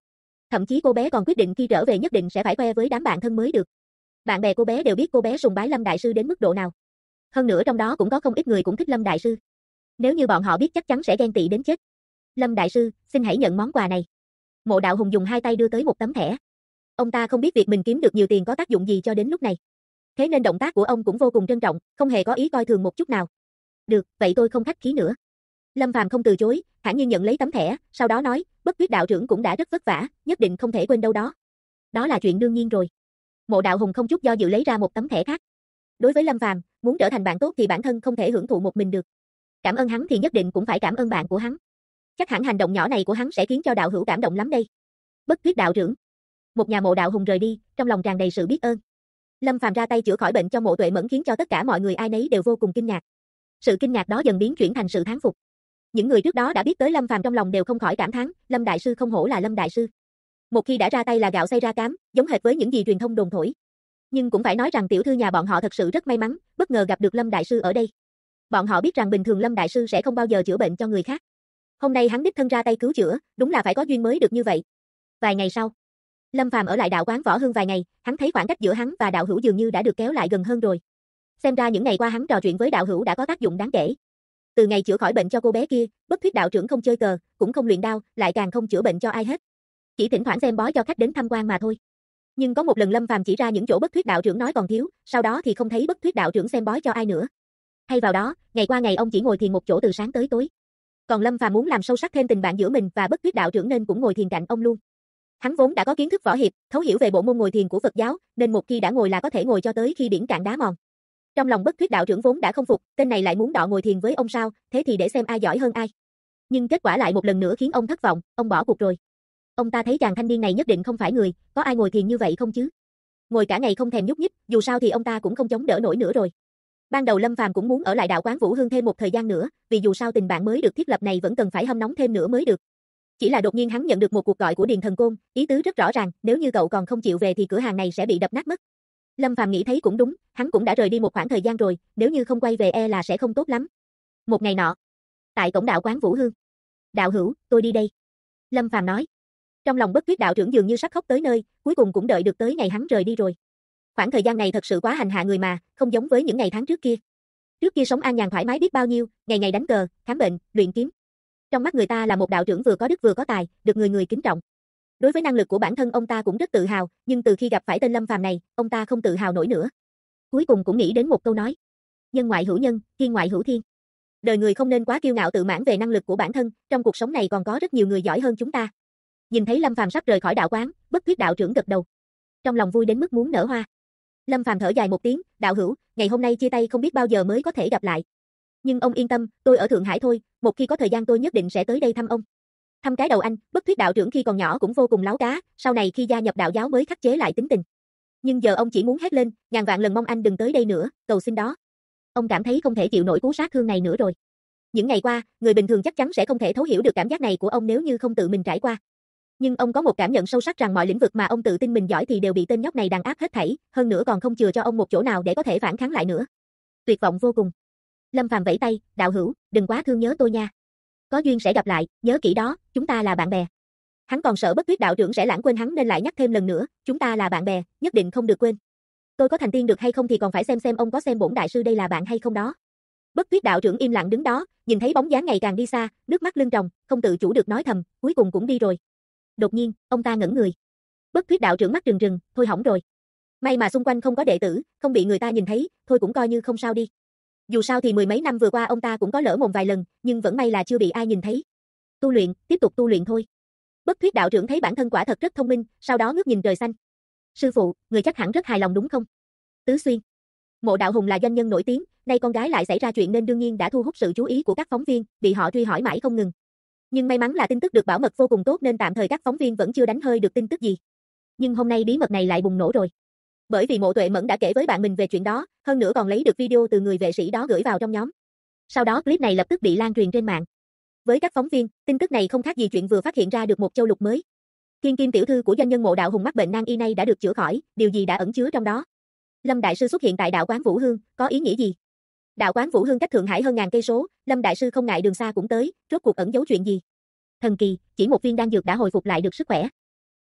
Thậm chí cô bé còn quyết định khi trở về nhất định sẽ phải khoe với đám bạn thân mới được. Bạn bè cô bé đều biết cô bé sùng bái Lâm đại sư đến mức độ nào. Hơn nữa trong đó cũng có không ít người cũng thích Lâm đại sư. Nếu như bọn họ biết chắc chắn sẽ ghen tị đến chết. Lâm đại sư, xin hãy nhận món quà này. Mộ Đạo Hùng dùng hai tay đưa tới một tấm thẻ. Ông ta không biết việc mình kiếm được nhiều tiền có tác dụng gì cho đến lúc này. Thế nên động tác của ông cũng vô cùng trân trọng, không hề có ý coi thường một chút nào. Được, vậy tôi không khách khí nữa. Lâm Phàm không từ chối, thản nhiên nhận lấy tấm thẻ, sau đó nói, Bất Tuyết đạo trưởng cũng đã rất vất vả, nhất định không thể quên đâu đó. Đó là chuyện đương nhiên rồi. Mộ Đạo Hùng không chút do dự lấy ra một tấm thẻ khác. Đối với Lâm Phàm, muốn trở thành bạn tốt thì bản thân không thể hưởng thụ một mình được. Cảm ơn hắn thì nhất định cũng phải cảm ơn bạn của hắn. Chắc hẳn hành động nhỏ này của hắn sẽ khiến cho đạo hữu cảm động lắm đây. Bất Tuyết đạo trưởng. Một nhà Mộ Đạo Hùng rời đi, trong lòng tràn đầy sự biết ơn. Lâm Phàm ra tay chữa khỏi bệnh cho Mộ Tuệ Mẫn khiến cho tất cả mọi người ai nấy đều vô cùng kinh ngạc. Sự kinh ngạc đó dần biến chuyển thành sự thán phục. Những người trước đó đã biết tới Lâm Phàm trong lòng đều không khỏi cảm thán, Lâm đại sư không hổ là Lâm đại sư. Một khi đã ra tay là gạo xay ra cám, giống hệt với những gì truyền thông đồn thổi. Nhưng cũng phải nói rằng tiểu thư nhà bọn họ thật sự rất may mắn, bất ngờ gặp được Lâm đại sư ở đây. Bọn họ biết rằng bình thường Lâm đại sư sẽ không bao giờ chữa bệnh cho người khác. Hôm nay hắn đích thân ra tay cứu chữa, đúng là phải có duyên mới được như vậy. Vài ngày sau, Lâm Phàm ở lại đạo quán Võ Hương vài ngày, hắn thấy khoảng cách giữa hắn và đạo hữu dường như đã được kéo lại gần hơn rồi. Xem ra những ngày qua hắn trò chuyện với đạo hữu đã có tác dụng đáng kể. Từ ngày chữa khỏi bệnh cho cô bé kia, Bất Thuyết đạo trưởng không chơi cờ, cũng không luyện đao, lại càng không chữa bệnh cho ai hết. Chỉ thỉnh thoảng xem bói cho khách đến tham quan mà thôi. Nhưng có một lần Lâm Phàm chỉ ra những chỗ Bất Thuyết đạo trưởng nói còn thiếu, sau đó thì không thấy Bất Thuyết đạo trưởng xem bói cho ai nữa. Thay vào đó, ngày qua ngày ông chỉ ngồi thiền một chỗ từ sáng tới tối. Còn Lâm Phàm muốn làm sâu sắc thêm tình bạn giữa mình và Bất Thuyết đạo trưởng nên cũng ngồi thiền cạnh ông luôn. Hắn vốn đã có kiến thức võ hiệp, thấu hiểu về bộ môn ngồi thiền của Phật giáo, nên một khi đã ngồi là có thể ngồi cho tới khi biển cạn đá mòn. Trong lòng Bất Thuyết đạo trưởng vốn đã không phục, tên này lại muốn đọ ngồi thiền với ông sao, thế thì để xem ai giỏi hơn ai. Nhưng kết quả lại một lần nữa khiến ông thất vọng, ông bỏ cuộc rồi. Ông ta thấy chàng thanh niên này nhất định không phải người, có ai ngồi thiền như vậy không chứ? Ngồi cả ngày không thèm nhúc nhích, dù sao thì ông ta cũng không chống đỡ nổi nữa rồi. Ban đầu Lâm Phàm cũng muốn ở lại đạo quán Vũ Hương thêm một thời gian nữa, vì dù sao tình bạn mới được thiết lập này vẫn cần phải hâm nóng thêm nữa mới được. Chỉ là đột nhiên hắn nhận được một cuộc gọi của Điền Thần Côn, ý tứ rất rõ ràng, nếu như cậu còn không chịu về thì cửa hàng này sẽ bị đập nát mất. Lâm Phàm nghĩ thấy cũng đúng, hắn cũng đã rời đi một khoảng thời gian rồi, nếu như không quay về e là sẽ không tốt lắm. Một ngày nọ, tại cổng đạo quán Vũ Hương. Đạo hữu, tôi đi đây. Lâm Phàm nói. Trong lòng Bất Tuyết đạo trưởng dường như sắp khóc tới nơi, cuối cùng cũng đợi được tới ngày hắn rời đi rồi. Khoảng thời gian này thật sự quá hành hạ người mà, không giống với những ngày tháng trước kia. Trước kia sống an nhàn thoải mái biết bao nhiêu, ngày ngày đánh cờ, khám bệnh, luyện kiếm. Trong mắt người ta là một đạo trưởng vừa có đức vừa có tài, được người người kính trọng. Đối với năng lực của bản thân ông ta cũng rất tự hào, nhưng từ khi gặp phải tên Lâm Phàm này, ông ta không tự hào nổi nữa. Cuối cùng cũng nghĩ đến một câu nói: nhân ngoại hữu nhân, thiên ngoại hữu thiên. Đời người không nên quá kiêu ngạo tự mãn về năng lực của bản thân, trong cuộc sống này còn có rất nhiều người giỏi hơn chúng ta. Nhìn thấy Lâm Phàm sắp rời khỏi đạo quán, Bất Tuyết đạo trưởng gật đầu. Trong lòng vui đến mức muốn nở hoa. Lâm Phàm thở dài một tiếng, đạo hữu, ngày hôm nay chia tay không biết bao giờ mới có thể gặp lại. Nhưng ông yên tâm, tôi ở Thượng Hải thôi, một khi có thời gian tôi nhất định sẽ tới đây thăm ông. Thăm cái đầu anh, Bất Thuyết đạo trưởng khi còn nhỏ cũng vô cùng láo cá, sau này khi gia nhập đạo giáo mới khắc chế lại tính tình. Nhưng giờ ông chỉ muốn hét lên, ngàn vạn lần mong anh đừng tới đây nữa, cầu xin đó. Ông cảm thấy không thể chịu nổi cú sát thương này nữa rồi. Những ngày qua, người bình thường chắc chắn sẽ không thể thấu hiểu được cảm giác này của ông nếu như không tự mình trải qua. Nhưng ông có một cảm nhận sâu sắc rằng mọi lĩnh vực mà ông tự tin mình giỏi thì đều bị tên nhóc này đàn áp hết thảy, hơn nữa còn không chừa cho ông một chỗ nào để có thể phản kháng lại nữa. Tuyệt vọng vô cùng. Lâm Phàm vẫy tay, đạo hữu, đừng quá thương nhớ tôi nha. Có duyên sẽ gặp lại, nhớ kỹ đó, chúng ta là bạn bè. Hắn còn sợ Bất Tuyết đạo trưởng sẽ lãng quên hắn nên lại nhắc thêm lần nữa, chúng ta là bạn bè, nhất định không được quên. Tôi có thành tiên được hay không thì còn phải xem ông có xem bổn đại sư đây là bạn hay không đó. Bất Tuyết đạo trưởng im lặng đứng đó, nhìn thấy bóng dáng ngày càng đi xa, nước mắt lưng tròng, không tự chủ được nói thầm, cuối cùng cũng đi rồi. Đột nhiên, ông ta ngẩn người. Bất Tuyết đạo trưởng mắt trừng trừng, thôi hỏng rồi. May mà xung quanh không có đệ tử, không bị người ta nhìn thấy, thôi cũng coi như không sao đi. Dù sao thì mười mấy năm vừa qua ông ta cũng có lỡ mồm vài lần, nhưng vẫn may là chưa bị ai nhìn thấy. Tu luyện, tiếp tục tu luyện thôi. Bất Thuyết đạo trưởng thấy bản thân quả thật rất thông minh, sau đó ngước nhìn trời xanh. Sư phụ, người chắc hẳn rất hài lòng đúng không? Tứ Xuyên. Mộ Đạo Hùng là doanh nhân nổi tiếng, nay con gái lại xảy ra chuyện nên đương nhiên đã thu hút sự chú ý của các phóng viên, bị họ truy hỏi mãi không ngừng. Nhưng may mắn là tin tức được bảo mật vô cùng tốt nên tạm thời các phóng viên vẫn chưa đánh hơi được tin tức gì. Nhưng hôm nay bí mật này lại bùng nổ rồi. Bởi vì Mộ Tuệ Mẫn đã kể với bạn mình về chuyện đó, hơn nữa còn lấy được video từ người vệ sĩ đó gửi vào trong nhóm. Sau đó clip này lập tức bị lan truyền trên mạng. Với các phóng viên, tin tức này không khác gì chuyện vừa phát hiện ra được một châu lục mới. Thiên Kim tiểu thư của doanh nhân Mộ Đạo Hùng mắc bệnh nan y nay đã được chữa khỏi, điều gì đã ẩn chứa trong đó? Lâm đại sư xuất hiện tại đạo quán Vũ Hương, có ý nghĩa gì? Đạo quán Vũ Hương cách Thượng Hải hơn ngàn cây số, Lâm đại sư không ngại đường xa cũng tới, rốt cuộc ẩn giấu chuyện gì? Thần kỳ, chỉ một viên đan dược đã hồi phục lại được sức khỏe.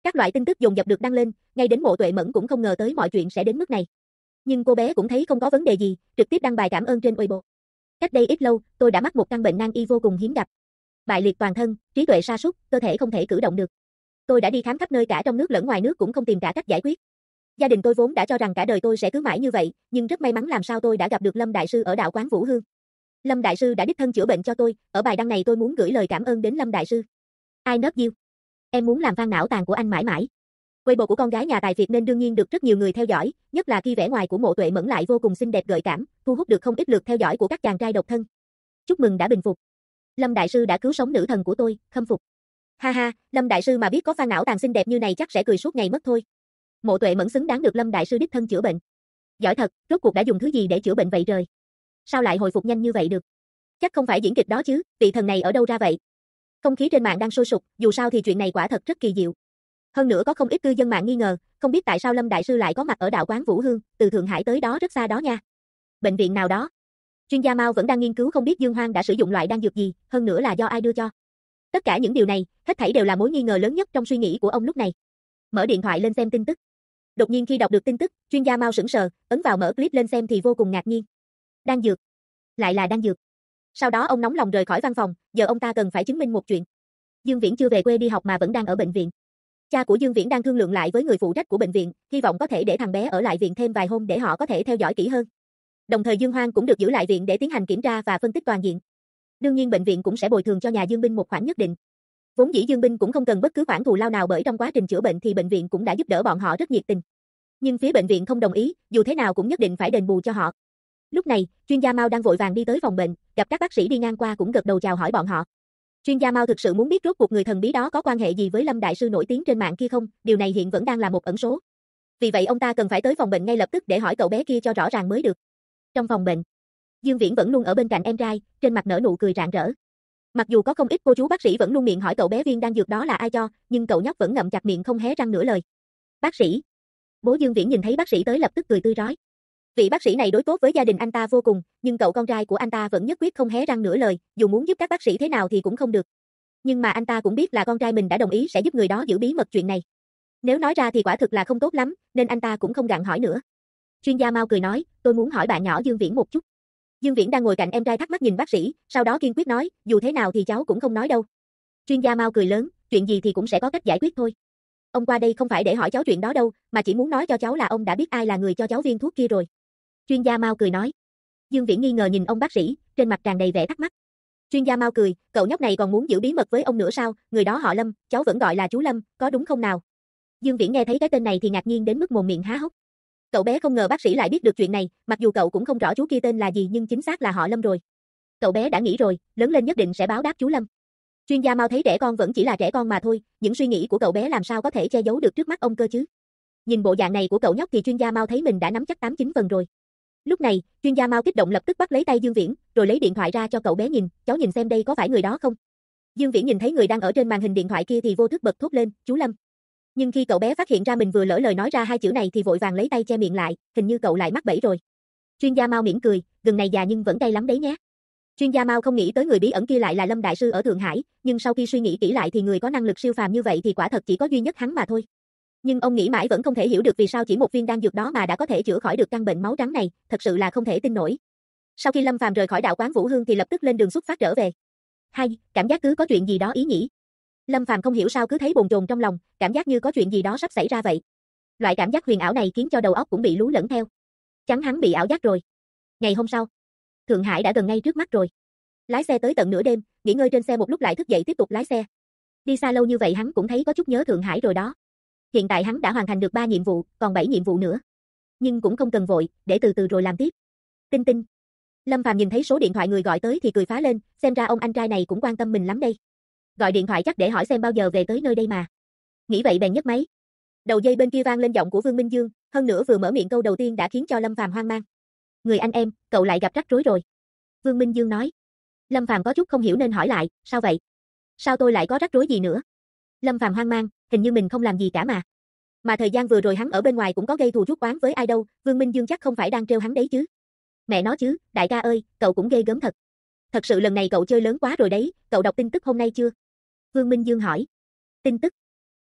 Các loại tin tức dồn dập được đăng lên, ngay đến Mộ Tuệ Mẫn cũng không ngờ tới mọi chuyện sẽ đến mức này. Nhưng cô bé cũng thấy không có vấn đề gì, trực tiếp đăng bài cảm ơn trên Weibo. Cách đây ít lâu, tôi đã mắc một căn bệnh nan y vô cùng hiếm gặp. Bại liệt toàn thân, trí tuệ sa sút, cơ thể không thể cử động được. Tôi đã đi khám khắp nơi cả trong nước lẫn ngoài nước cũng không tìm cả cách giải quyết. Gia đình tôi vốn đã cho rằng cả đời tôi sẽ cứ mãi như vậy, nhưng rất may mắn làm sao tôi đã gặp được Lâm đại sư ở đạo quán Vũ Hương. Lâm đại sư đã đích thân chữa bệnh cho tôi, ở bài đăng này tôi muốn gửi lời cảm ơn đến Lâm đại sư. I love you. Em muốn làm fan não tàn của anh mãi mãi. Weibo của con gái nhà tài phiệt nên đương nhiên được rất nhiều người theo dõi, nhất là khi vẻ ngoài của Mộ Tuệ Mẫn lại vô cùng xinh đẹp gợi cảm, thu hút được không ít lượt theo dõi của các chàng trai độc thân. Chúc mừng đã bình phục. Lâm đại sư đã cứu sống nữ thần của tôi, khâm phục. Ha ha, Lâm đại sư mà biết có fan não tàn xinh đẹp như này chắc sẽ cười suốt ngày mất thôi. Mộ Tuệ Mẫn xứng đáng được Lâm đại sư đích thân chữa bệnh. Giỏi thật, rốt cuộc đã dùng thứ gì để chữa bệnh vậy trời? Sao lại hồi phục nhanh như vậy được? Chắc không phải diễn kịch đó chứ, vị thần này ở đâu ra vậy? Không khí trên mạng đang sôi sục, dù sao thì chuyện này quả thật rất kỳ diệu. Hơn nữa có không ít cư dân mạng nghi ngờ, không biết tại sao Lâm đại sư lại có mặt ở đạo quán Vũ Hương, từ Thượng Hải tới đó rất xa đó nha. Bệnh viện nào đó? Chuyên gia Mao vẫn đang nghiên cứu không biết Dương Hoang đã sử dụng loại đan dược gì, hơn nữa là do ai đưa cho. Tất cả những điều này, hết thảy đều là mối nghi ngờ lớn nhất trong suy nghĩ của ông lúc này. Mở điện thoại lên xem tin tức. Đột nhiên khi đọc được tin tức, chuyên gia Mao sững sờ, ấn vào mở clip lên xem thì vô cùng ngạc nhiên. Đan dược, lại là đan dược. Sau đó ông nóng lòng rời khỏi văn phòng, giờ ông ta cần phải chứng minh một chuyện. Dương Viễn chưa về quê đi học mà vẫn đang ở bệnh viện. Cha của Dương Viễn đang thương lượng lại với người phụ trách của bệnh viện, hy vọng có thể để thằng bé ở lại viện thêm vài hôm để họ có thể theo dõi kỹ hơn. Đồng thời Dương Hoang cũng được giữ lại viện để tiến hành kiểm tra và phân tích toàn diện. Đương nhiên bệnh viện cũng sẽ bồi thường cho nhà Dương Binh một khoản nhất định. Vốn dĩ Dương Binh cũng không cần bất cứ khoản thù lao nào bởi trong quá trình chữa bệnh thì bệnh viện cũng đã giúp đỡ bọn họ rất nhiệt tình. Nhưng phía bệnh viện không đồng ý, dù thế nào cũng nhất định phải đền bù cho họ. Lúc này, chuyên gia Mao đang vội vàng đi tới phòng bệnh, gặp các bác sĩ đi ngang qua cũng gật đầu chào hỏi bọn họ. Chuyên gia Mao thực sự muốn biết rốt cuộc người thần bí đó có quan hệ gì với Lâm đại sư nổi tiếng trên mạng kia không, điều này hiện vẫn đang là một ẩn số. Vì vậy ông ta cần phải tới phòng bệnh ngay lập tức để hỏi cậu bé kia cho rõ ràng mới được. Trong phòng bệnh, Dương Viễn vẫn luôn ở bên cạnh em trai, trên mặt nở nụ cười rạng rỡ. Mặc dù có không ít cô chú bác sĩ vẫn luôn miệng hỏi cậu bé viên đan dược đó là ai cho, nhưng cậu nhóc vẫn ngậm chặt miệng không hé răng nửa lời. Bác sĩ. Bố Dương Viễn nhìn thấy bác sĩ tới lập tức cười tươi rói. Vị bác sĩ này đối tốt với gia đình anh ta vô cùng, nhưng cậu con trai của anh ta vẫn nhất quyết không hé răng nửa lời, dù muốn giúp các bác sĩ thế nào thì cũng không được. Nhưng mà anh ta cũng biết là con trai mình đã đồng ý sẽ giúp người đó giữ bí mật chuyện này. Nếu nói ra thì quả thực là không tốt lắm, nên anh ta cũng không gặng hỏi nữa. Chuyên gia Mao cười nói, tôi muốn hỏi bạn nhỏ Dương Viễn một chút. Dương Viễn đang ngồi cạnh em trai thắc mắc nhìn bác sĩ, sau đó kiên quyết nói, dù thế nào thì cháu cũng không nói đâu. Chuyên gia Mao cười lớn, chuyện gì thì cũng sẽ có cách giải quyết thôi. Ông qua đây không phải để hỏi cháu chuyện đó đâu, mà chỉ muốn nói cho cháu là ông đã biết ai là người cho cháu viên thuốc kia rồi. Chuyên gia Mao cười nói. Dương Viễn nghi ngờ nhìn ông bác sĩ, trên mặt tràn đầy vẻ thắc mắc. Chuyên gia Mao cười, cậu nhóc này còn muốn giữ bí mật với ông nữa sao, người đó họ Lâm, cháu vẫn gọi là chú Lâm, có đúng không nào? Dương Viễn nghe thấy cái tên này thì ngạc nhiên đến mức mồm miệng há hốc. Cậu bé không ngờ bác sĩ lại biết được chuyện này, mặc dù cậu cũng không rõ chú kia tên là gì nhưng chính xác là họ Lâm rồi. Cậu bé đã nghĩ rồi, lớn lên nhất định sẽ báo đáp chú Lâm. Chuyên gia Mao thấy trẻ con vẫn chỉ là trẻ con mà thôi, những suy nghĩ của cậu bé làm sao có thể che giấu được trước mắt ông cơ chứ. Nhìn bộ dạng này của cậu nhóc thì chuyên gia Mao thấy mình đã nắm chắc 8-9 phần rồi. Lúc này, chuyên gia Mao kích động lập tức bắt lấy tay Dương Viễn, rồi lấy điện thoại ra cho cậu bé nhìn, cháu nhìn xem đây có phải người đó không? Dương Viễn nhìn thấy người đang ở trên màn hình điện thoại kia thì vô thức bật thốt lên, chú Lâm. Nhưng khi cậu bé phát hiện ra mình vừa lỡ lời nói ra hai chữ này thì vội vàng lấy tay che miệng lại, hình như cậu lại mắc bẫy rồi. Chuyên gia Mao mỉm cười, gừng này già nhưng vẫn cay lắm đấy nhé. Chuyên gia Mao không nghĩ tới người bí ẩn kia lại là Lâm đại sư ở Thượng Hải, nhưng sau khi suy nghĩ kỹ lại thì người có năng lực siêu phàm như vậy thì quả thật chỉ có duy nhất hắn mà thôi. Nhưng ông nghĩ mãi vẫn không thể hiểu được vì sao chỉ một viên đan dược đó mà đã có thể chữa khỏi được căn bệnh máu trắng này, thật sự là không thể tin nổi. Sau khi Lâm Phàm rời khỏi đạo quán Vũ Hương thì lập tức lên đường xuất phát trở về. Hay, cảm giác cứ có chuyện gì đó ý nhỉ. Lâm Phàm không hiểu sao cứ thấy bồn chồn trong lòng, cảm giác như có chuyện gì đó sắp xảy ra vậy. Loại cảm giác huyền ảo này khiến cho đầu óc cũng bị lú lẫn theo. Chắn hắn bị ảo giác rồi. Ngày hôm sau, Thượng Hải đã gần ngay trước mắt rồi. Lái xe tới tận nửa đêm, nghỉ ngơi trên xe một lúc lại thức dậy tiếp tục lái xe. Đi xa lâu như vậy hắn cũng thấy có chút nhớ Thượng Hải rồi đó. Hiện tại hắn đã hoàn thành được 3 nhiệm vụ, còn 7 nhiệm vụ nữa. Nhưng cũng không cần vội, để từ từ rồi làm tiếp. Tinh tinh. Lâm Phàm nhìn thấy số điện thoại người gọi tới thì cười phá lên, xem ra ông anh trai này cũng quan tâm mình lắm đây. Gọi điện thoại chắc để hỏi xem bao giờ về tới nơi đây mà. Nghĩ vậy bèn nhấc máy. Đầu dây bên kia vang lên giọng của Vương Minh Dương, hơn nữa vừa mở miệng câu đầu tiên đã khiến cho Lâm Phàm hoang mang. Người anh em, cậu lại gặp rắc rối rồi. Vương Minh Dương nói. Lâm Phàm có chút không hiểu nên hỏi lại, sao vậy? Sao tôi lại có rắc rối gì nữa? Lâm Phàm hoang mang, hình như mình không làm gì cả mà. Mà thời gian vừa rồi hắn ở bên ngoài cũng có gây thù chuốc oán với ai đâu, Vương Minh Dương chắc không phải đang trêu hắn đấy chứ. Mẹ nó chứ, đại ca ơi, cậu cũng ghê gớm thật. Thật sự lần này cậu chơi lớn quá rồi đấy, cậu đọc tin tức hôm nay chưa? Vương Minh Dương hỏi. Tin tức?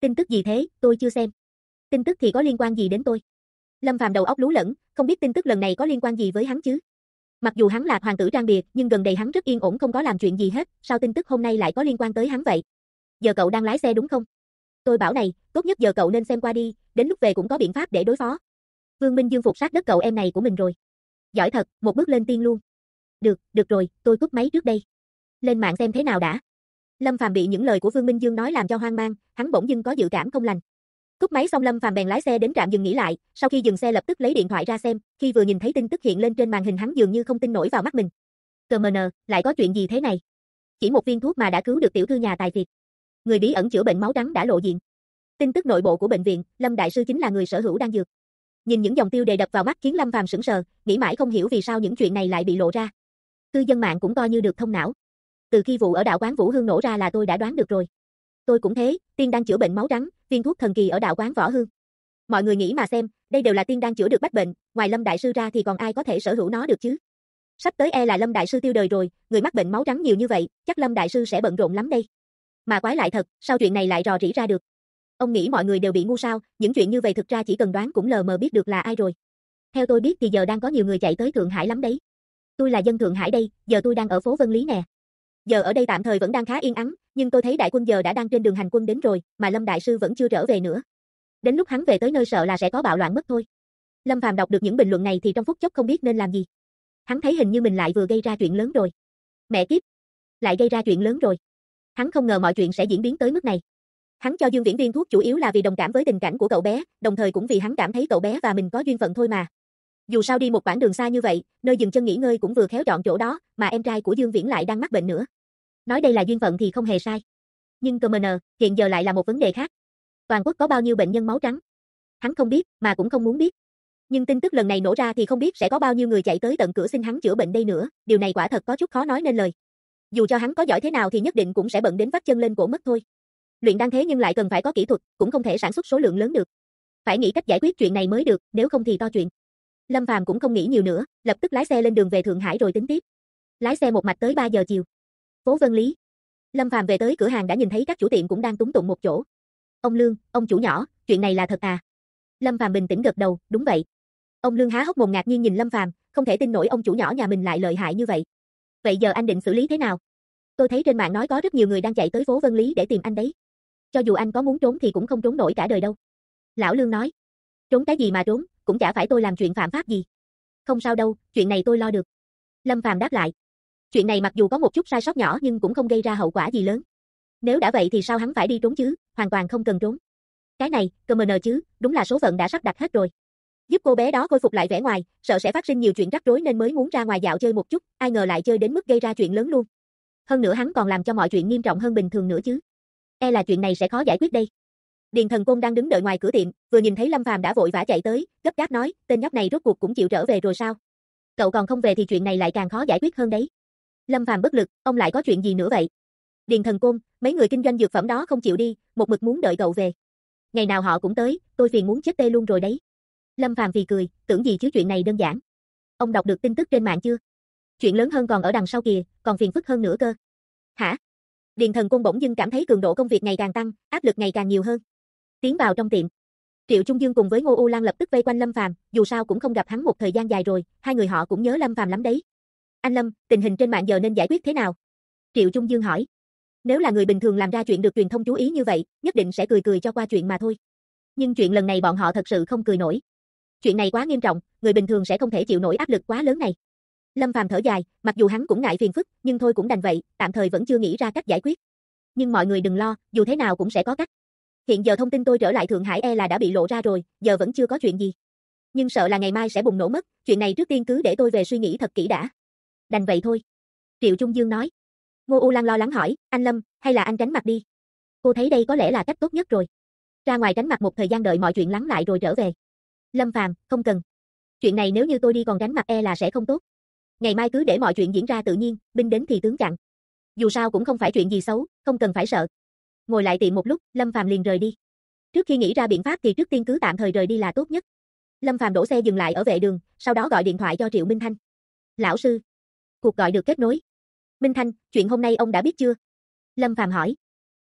Tin tức gì thế, tôi chưa xem. Tin tức thì có liên quan gì đến tôi? Lâm Phàm đầu óc lú lẫn, không biết tin tức lần này có liên quan gì với hắn chứ. Mặc dù hắn là hoàng tử Trang Biệt, nhưng gần đây hắn rất yên ổn không có làm chuyện gì hết, sao tin tức hôm nay lại có liên quan tới hắn vậy? Giờ cậu đang lái xe đúng không? Tôi bảo này, tốt nhất giờ cậu nên xem qua đi, đến lúc về cũng có biện pháp để đối phó. Vương Minh Dương phục sát đất cậu em này của mình rồi. Giỏi thật, một bước lên tiên luôn. Được rồi, tôi cúp máy trước đây. Lên mạng xem thế nào đã. Lâm Phàm bị những lời của Vương Minh Dương nói làm cho hoang mang, hắn bỗng dưng có dự cảm không lành. Cúp máy xong Lâm Phàm bèn lái xe đến trạm dừng nghỉ lại, sau khi dừng xe lập tức lấy điện thoại ra xem, khi vừa nhìn thấy tin tức hiện lên trên màn hình hắn dường như không tin nổi vào mắt mình. CMN, lại có chuyện gì thế này? Chỉ một viên thuốc mà đã cứu được tiểu thư nhà tài phiệt. Người bí ẩn chữa bệnh máu trắng đã lộ diện. Tin tức nội bộ của bệnh viện, Lâm đại sư chính là người sở hữu đan dược. Nhìn những dòng tiêu đề đập vào mắt khiến Lâm Phàm sững sờ, nghĩ mãi không hiểu vì sao những chuyện này lại bị lộ ra. Cư dân mạng cũng coi như được thông não. Từ khi vụ ở đạo quán Vũ Hương nổ ra là tôi đã đoán được rồi. Tôi cũng thế, tiên đan chữa bệnh máu trắng, viên thuốc thần kỳ ở đạo quán Võ Hương. Mọi người nghĩ mà xem, đây đều là tiên đan chữa được bách bệnh, ngoài Lâm đại sư ra thì còn ai có thể sở hữu nó được chứ? Sắp tới là Lâm đại sư tiêu đời rồi, người mắc bệnh máu trắng nhiều như vậy, chắc Lâm đại sư sẽ bận rộn lắm đây. Mà quái lại thật, sao chuyện này lại rò rỉ ra được? Ông nghĩ mọi người đều bị ngu sao, những chuyện như vậy thực ra chỉ cần đoán cũng lờ mờ biết được là ai rồi. Theo tôi biết thì giờ đang có nhiều người chạy tới Thượng Hải lắm đấy. Tôi là dân Thượng Hải đây, giờ tôi đang ở phố Vân Lý nè. Giờ ở đây tạm thời vẫn đang khá yên ắng, nhưng tôi thấy đại quân giờ đã đang trên đường hành quân đến rồi, mà Lâm đại sư vẫn chưa trở về nữa. Đến lúc hắn về tới nơi sợ là sẽ có bạo loạn mất thôi. Lâm Phàm đọc được những bình luận này thì trong phút chốc không biết nên làm gì. Hắn thấy hình như mình lại vừa gây ra chuyện lớn rồi. Mẹ kiếp, lại gây ra chuyện lớn rồi. Hắn không ngờ mọi chuyện sẽ diễn biến tới mức này. Hắn cho Dương Viễn viên thuốc chủ yếu là vì đồng cảm với tình cảnh của cậu bé, đồng thời cũng vì hắn cảm thấy cậu bé và mình có duyên phận thôi mà. Dù sao đi một quãng đường xa như vậy, nơi dừng chân nghỉ ngơi cũng vừa khéo chọn chỗ đó, mà em trai của Dương Viễn lại đang mắc bệnh nữa. Nói đây là duyên phận thì không hề sai. Nhưng CMN, hiện giờ lại là một vấn đề khác. Toàn quốc có bao nhiêu bệnh nhân máu trắng? Hắn không biết, mà cũng không muốn biết. Nhưng tin tức lần này nổ ra thì không biết sẽ có bao nhiêu người chạy tới tận cửa xin hắn chữa bệnh đây nữa, điều này quả thật có chút khó nói nên lời. Dù cho hắn có giỏi thế nào thì nhất định cũng sẽ bận đến vắt chân lên cổ mất thôi. Luyện đan thế nhưng lại cần phải có kỹ thuật, cũng không thể sản xuất số lượng lớn được. Phải nghĩ cách giải quyết chuyện này mới được, nếu không thì to chuyện. Lâm Phàm cũng không nghĩ nhiều nữa, lập tức lái xe lên đường về Thượng Hải rồi tính tiếp. Lái xe một mạch tới 3 giờ chiều. Phố Vân Lý. Lâm Phàm về tới cửa hàng đã nhìn thấy các chủ tiệm cũng đang túng tụng một chỗ. Ông Lương, ông chủ nhỏ, chuyện này là thật à? Lâm Phàm bình tĩnh gật đầu, đúng vậy. Ông Lương há hốc mồm ngạc nhiên nhìn Lâm Phàm, không thể tin nổi ông chủ nhỏ nhà mình lại lợi hại như vậy. Vậy giờ anh định xử lý thế nào? Tôi thấy trên mạng nói có rất nhiều người đang chạy tới phố Vân Lý để tìm anh đấy. Cho dù anh có muốn trốn thì cũng không trốn nổi cả đời đâu. Lão Lương nói. Trốn cái gì mà trốn, cũng chả phải tôi làm chuyện phạm pháp gì. Không sao đâu, chuyện này tôi lo được. Lâm Phàm đáp lại. Chuyện này mặc dù có một chút sai sót nhỏ nhưng cũng không gây ra hậu quả gì lớn. Nếu đã vậy thì sao hắn phải đi trốn chứ, hoàn toàn không cần trốn. Cái này, CMN chứ, đúng là số phận đã sắp đặt hết rồi. Giúp cô bé đó khôi phục lại vẻ ngoài, sợ sẽ phát sinh nhiều chuyện rắc rối nên mới muốn ra ngoài dạo chơi một chút, ai ngờ lại chơi đến mức gây ra chuyện lớn luôn. Hơn nữa hắn còn làm cho mọi chuyện nghiêm trọng hơn bình thường nữa chứ. Là chuyện này sẽ khó giải quyết đây. Điền Thần Côn đang đứng đợi ngoài cửa tiệm, vừa nhìn thấy Lâm Phàm đã vội vã chạy tới, gấp gáp nói, tên nhóc này rốt cuộc cũng chịu trở về rồi sao? Cậu còn không về thì chuyện này lại càng khó giải quyết hơn đấy. Lâm Phàm bất lực, ông lại có chuyện gì nữa vậy? Điền Thần Côn, mấy người kinh doanh dược phẩm đó không chịu đi, một mực muốn đợi cậu về. Ngày nào họ cũng tới, tôi phiền muốn chết tê luôn rồi đấy. Lâm Phàm phì cười, tưởng gì chứ chuyện này đơn giản. Ông đọc được tin tức trên mạng chưa? Chuyện lớn hơn còn ở đằng sau kìa, còn phiền phức hơn nữa cơ. Hả? Điền Thần Côn bỗng dưng cảm thấy cường độ công việc ngày càng tăng, áp lực ngày càng nhiều hơn. Tiến vào trong tiệm. Triệu Trung Dương cùng với Ngô U Lan lập tức vây quanh Lâm Phàm, dù sao cũng không gặp hắn một thời gian dài rồi, hai người họ cũng nhớ Lâm Phàm lắm đấy. Anh Lâm, tình hình trên mạng giờ nên giải quyết thế nào? Triệu Trung Dương hỏi. Nếu là người bình thường làm ra chuyện được truyền thông chú ý như vậy, nhất định sẽ cười cười cho qua chuyện mà thôi. Nhưng chuyện lần này bọn họ thật sự không cười nổi. Chuyện này quá nghiêm trọng, người bình thường sẽ không thể chịu nổi áp lực quá lớn này. Lâm Phàm thở dài, mặc dù hắn cũng ngại phiền phức, nhưng thôi cũng đành vậy, tạm thời vẫn chưa nghĩ ra cách giải quyết. Nhưng mọi người đừng lo, dù thế nào cũng sẽ có cách. Hiện giờ thông tin tôi trở lại Thượng Hải là đã bị lộ ra rồi, giờ vẫn chưa có chuyện gì. Nhưng sợ là ngày mai sẽ bùng nổ mất, chuyện này trước tiên cứ để tôi về suy nghĩ thật kỹ đã. Đành vậy thôi. Triệu Trung Dương nói. Ngô U Lan lo lắng hỏi, anh Lâm, hay là anh tránh mặt đi? Cô thấy đây có lẽ là cách tốt nhất rồi. Ra ngoài tránh mặt một thời gian đợi mọi chuyện lắng lại rồi trở về. Lâm Phàm, không cần. Chuyện này nếu như tôi đi còn tránh mặt là sẽ không tốt. Ngày mai cứ để mọi chuyện diễn ra tự nhiên, binh đến thì tướng chặn. Dù sao cũng không phải chuyện gì xấu, không cần phải sợ. Ngồi lại tiệm một lúc, Lâm Phàm liền rời đi. Trước khi nghĩ ra biện pháp thì trước tiên cứ tạm thời rời đi là tốt nhất. Lâm Phàm đổ xe dừng lại ở vệ đường, sau đó gọi điện thoại cho Triệu Minh Thanh. Lão sư. Cuộc gọi được kết nối. Minh Thanh, chuyện hôm nay ông đã biết chưa? Lâm Phàm hỏi.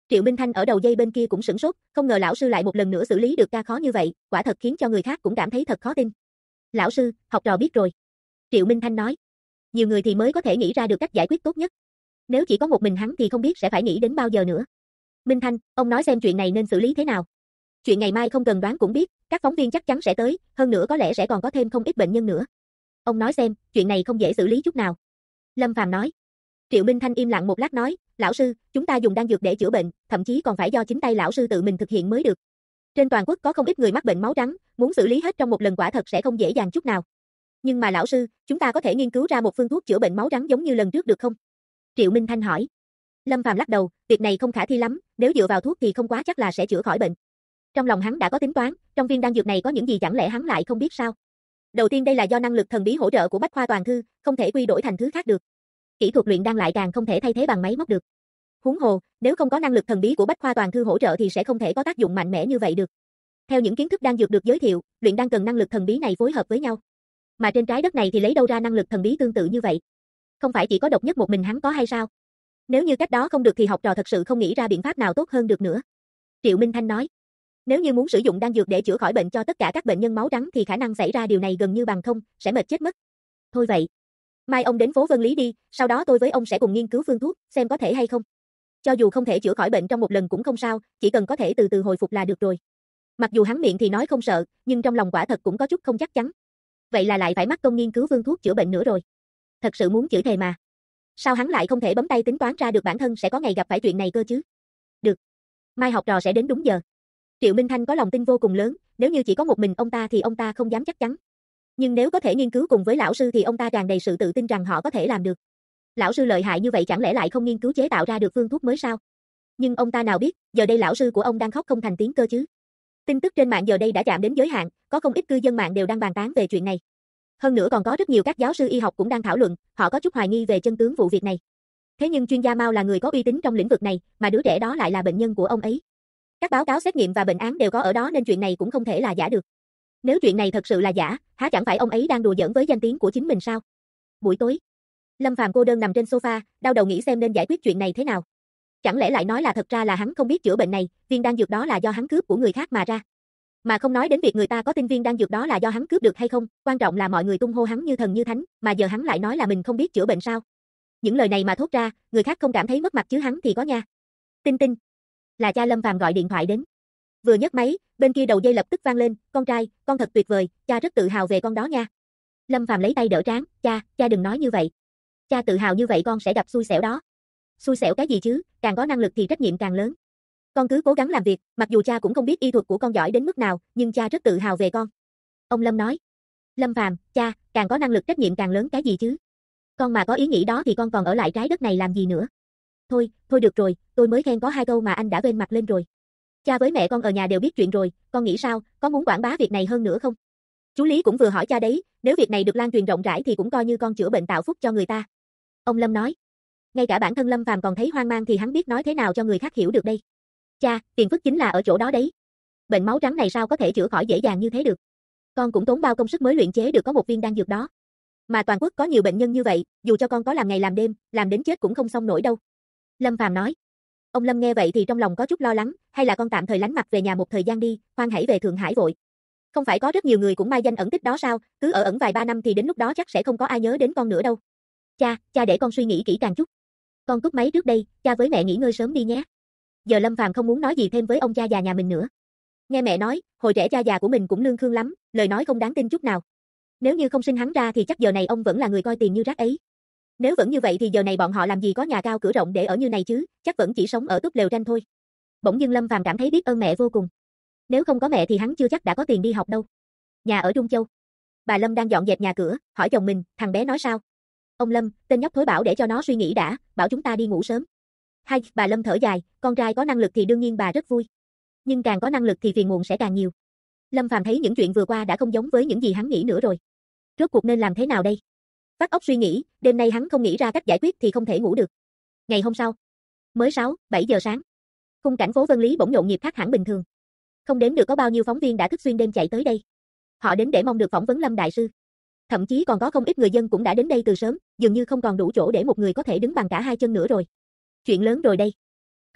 Triệu Minh Thanh ở đầu dây bên kia cũng sửng sốt, không ngờ lão sư lại một lần nữa xử lý được ca khó như vậy, quả thật khiến cho người khác cũng cảm thấy thật khó tin. Lão sư, học trò biết rồi. Triệu Minh Thanh nói. Nhiều người thì mới có thể nghĩ ra được cách giải quyết tốt nhất. Nếu chỉ có một mình hắn thì không biết sẽ phải nghĩ đến bao giờ nữa. Minh Thanh, ông nói xem chuyện này nên xử lý thế nào. Chuyện ngày mai không cần đoán cũng biết, các phóng viên chắc chắn sẽ tới, hơn nữa có lẽ sẽ còn có thêm không ít bệnh nhân nữa. Ông nói xem, chuyện này không dễ xử lý chút nào. Lâm Phàm nói. Triệu Minh Thanh im lặng một lát nói, lão sư, chúng ta dùng đan dược để chữa bệnh, thậm chí còn phải do chính tay lão sư tự mình thực hiện mới được. Trên toàn quốc có không ít người mắc bệnh máu trắng, muốn xử lý hết trong một lần quả thật sẽ không dễ dàng chút nào. Nhưng mà lão sư, chúng ta có thể nghiên cứu ra một phương thuốc chữa bệnh máu trắng giống như lần trước được không? Triệu Minh Thanh hỏi. Lâm Phàm lắc đầu, việc này không khả thi lắm, nếu dựa vào thuốc thì không quá chắc là sẽ chữa khỏi bệnh. Trong lòng hắn đã có tính toán, trong viên đan dược này có những gì chẳng lẽ hắn lại không biết sao? Đầu tiên đây là do năng lực thần bí hỗ trợ của Bách Khoa Toàn Thư, không thể quy đổi thành thứ khác được. Kỹ thuật luyện đan lại càng không thể thay thế bằng máy móc được. Huống hồ, nếu không có năng lực thần bí của Bách Khoa Toàn Thư hỗ trợ thì sẽ không thể có tác dụng mạnh mẽ như vậy được. Theo những kiến thức đan dược được giới thiệu, luyện đan cần năng lực thần bí này phối hợp với nhau. Mà trên trái đất này thì lấy đâu ra năng lực thần bí tương tự như vậy? Không phải chỉ có độc nhất một mình hắn có hay sao? Nếu như cách đó không được thì học trò thật sự không nghĩ ra biện pháp nào tốt hơn được nữa. Triệu Minh Thanh nói. Nếu như muốn sử dụng đan dược để chữa khỏi bệnh cho tất cả các bệnh nhân máu trắng thì khả năng xảy ra điều này gần như bằng không, sẽ mệt chết mất. Thôi vậy. Mai ông đến phố Vân Lý đi, sau đó tôi với ông sẽ cùng nghiên cứu phương thuốc, xem có thể hay không. Cho dù không thể chữa khỏi bệnh trong một lần cũng không sao, chỉ cần có thể từ từ hồi phục là được rồi. Mặc dù hắn miệng thì nói không sợ, nhưng trong lòng quả thật cũng có chút không chắc chắn. Vậy là lại phải mắc công nghiên cứu phương thuốc chữa bệnh nữa rồi. Thật sự muốn chửi thề mà. Sao hắn lại không thể bấm tay tính toán ra được bản thân sẽ có ngày gặp phải chuyện này cơ chứ? Được. Mai học trò sẽ đến đúng giờ. Triệu Minh Thanh có lòng tin vô cùng lớn, nếu như chỉ có một mình ông ta thì ông ta không dám chắc chắn. Nhưng nếu có thể nghiên cứu cùng với lão sư thì ông ta tràn đầy sự tự tin rằng họ có thể làm được. Lão sư lợi hại như vậy chẳng lẽ lại không nghiên cứu chế tạo ra được phương thuốc mới sao? Nhưng ông ta nào biết, giờ đây lão sư của ông đang khóc không thành tiếng cơ chứ. Tin tức trên mạng giờ đây đã chạm đến giới hạn, có không ít cư dân mạng đều đang bàn tán về chuyện này. Hơn nữa còn có rất nhiều các giáo sư y học cũng đang thảo luận, họ có chút hoài nghi về chân tướng vụ việc này. Thế nhưng chuyên gia Mao là người có uy tín trong lĩnh vực này, mà đứa trẻ đó lại là bệnh nhân của ông ấy. Các báo cáo xét nghiệm và bệnh án đều có ở đó nên chuyện này cũng không thể là giả được. Nếu chuyện này thật sự là giả, há chẳng phải ông ấy đang đùa giỡn với danh tiếng của chính mình sao? Buổi tối, Lâm Phàm cô đơn nằm trên sofa, đau đầu nghĩ xem nên giải quyết chuyện này thế nào. Chẳng lẽ lại nói là thật ra là hắn không biết chữa bệnh này, viên đan dược đó là do hắn cướp của người khác mà ra. Mà không nói đến việc người ta có tin viên đan dược đó là do hắn cướp được hay không, quan trọng là mọi người tung hô hắn như thần như thánh, mà giờ hắn lại nói là mình không biết chữa bệnh sao? Những lời này mà thốt ra, người khác không cảm thấy mất mặt chứ hắn thì có nha. Tinh Tinh, là cha Lâm Phàm gọi điện thoại đến. Vừa nhấc máy, bên kia đầu dây lập tức vang lên, con trai, con thật tuyệt vời, cha rất tự hào về con đó nha. Lâm Phàm lấy tay đỡ trán, cha đừng nói như vậy. Cha tự hào như vậy con sẽ gặp xui xẻo đó. Xui xẻo cái gì chứ, càng có năng lực thì trách nhiệm càng lớn. Con cứ cố gắng làm việc, mặc dù cha cũng không biết y thuật của con giỏi đến mức nào, nhưng cha rất tự hào về con. Ông Lâm nói. Lâm Phàm, cha, càng có năng lực trách nhiệm càng lớn cái gì chứ? Con mà có ý nghĩ đó thì con còn ở lại trái đất này làm gì nữa? Thôi được rồi, tôi mới khen có 2 câu mà anh đã vênh mặt lên rồi. Cha với mẹ con ở nhà đều biết chuyện rồi, con nghĩ sao, có muốn quảng bá việc này hơn nữa không? Chú Lý cũng vừa hỏi cha đấy, nếu việc này được lan truyền rộng rãi thì cũng coi như con chữa bệnh tạo phúc cho người ta. Ông Lâm nói. Ngay cả bản thân Lâm Phàm còn thấy hoang mang thì hắn biết nói thế nào cho người khác hiểu được đây. Cha, phiền phức chính là ở chỗ đó đấy. Bệnh máu trắng này sao có thể chữa khỏi dễ dàng như thế được? Con cũng tốn bao công sức mới luyện chế được có một viên đan dược đó. Mà toàn quốc có nhiều bệnh nhân như vậy, dù cho con có làm ngày làm đêm, làm đến chết cũng không xong nổi đâu. Lâm Phàm nói. Ông Lâm nghe vậy thì trong lòng có chút lo lắng, hay là con tạm thời lánh mặt về nhà một thời gian đi, khoan hãy về Thượng Hải vội. Không phải có rất nhiều người cũng mai danh ẩn tích đó sao, cứ ở ẩn vài ba năm thì đến lúc đó chắc sẽ không có ai nhớ đến con nữa đâu. Cha để con suy nghĩ kỹ càng chút. Con cúp máy trước đây, cha với mẹ nghỉ ngơi sớm đi nhé. Giờ Lâm Phàm không muốn nói gì thêm với ông cha già nhà mình nữa. Nghe mẹ nói, hồi trẻ cha già của mình cũng lương khương lắm, lời nói không đáng tin chút nào. Nếu như không sinh hắn ra thì chắc giờ này ông vẫn là người coi tiền như rác ấy. Nếu vẫn như vậy thì giờ này bọn họ làm gì có nhà cao cửa rộng để ở như này chứ, chắc vẫn chỉ sống ở túp lều tranh thôi. Bỗng dưng Lâm Phàm cảm thấy biết ơn mẹ vô cùng. Nếu không có mẹ thì hắn chưa chắc đã có tiền đi học đâu. Nhà ở Trung Châu. Bà Lâm đang dọn dẹp nhà cửa, hỏi chồng mình, thằng bé nói sao? Ông Lâm, tên nhóc thối bảo để cho nó suy nghĩ đã, bảo chúng ta đi ngủ sớm. Hay, bà Lâm thở dài, con trai có năng lực thì đương nhiên bà rất vui. Nhưng càng có năng lực thì phiền muộn sẽ càng nhiều. Lâm Phàm thấy những chuyện vừa qua đã không giống với những gì hắn nghĩ nữa rồi. Rốt cuộc nên làm thế nào đây? Vắt óc suy nghĩ, đêm nay hắn không nghĩ ra cách giải quyết thì không thể ngủ được. Ngày hôm sau, mới 7 giờ sáng. Khung cảnh phố Vân Lý bỗng nhộn nhịp khác hẳn bình thường. Không đếm được có bao nhiêu phóng viên đã thức xuyên đêm chạy tới đây. Họ đến để mong được phỏng vấn Lâm đại sư. Thậm chí còn có không ít người dân cũng đã đến đây từ sớm, dường như không còn đủ chỗ để một người có thể đứng bằng cả 2 chân nữa rồi. Chuyện lớn rồi đây.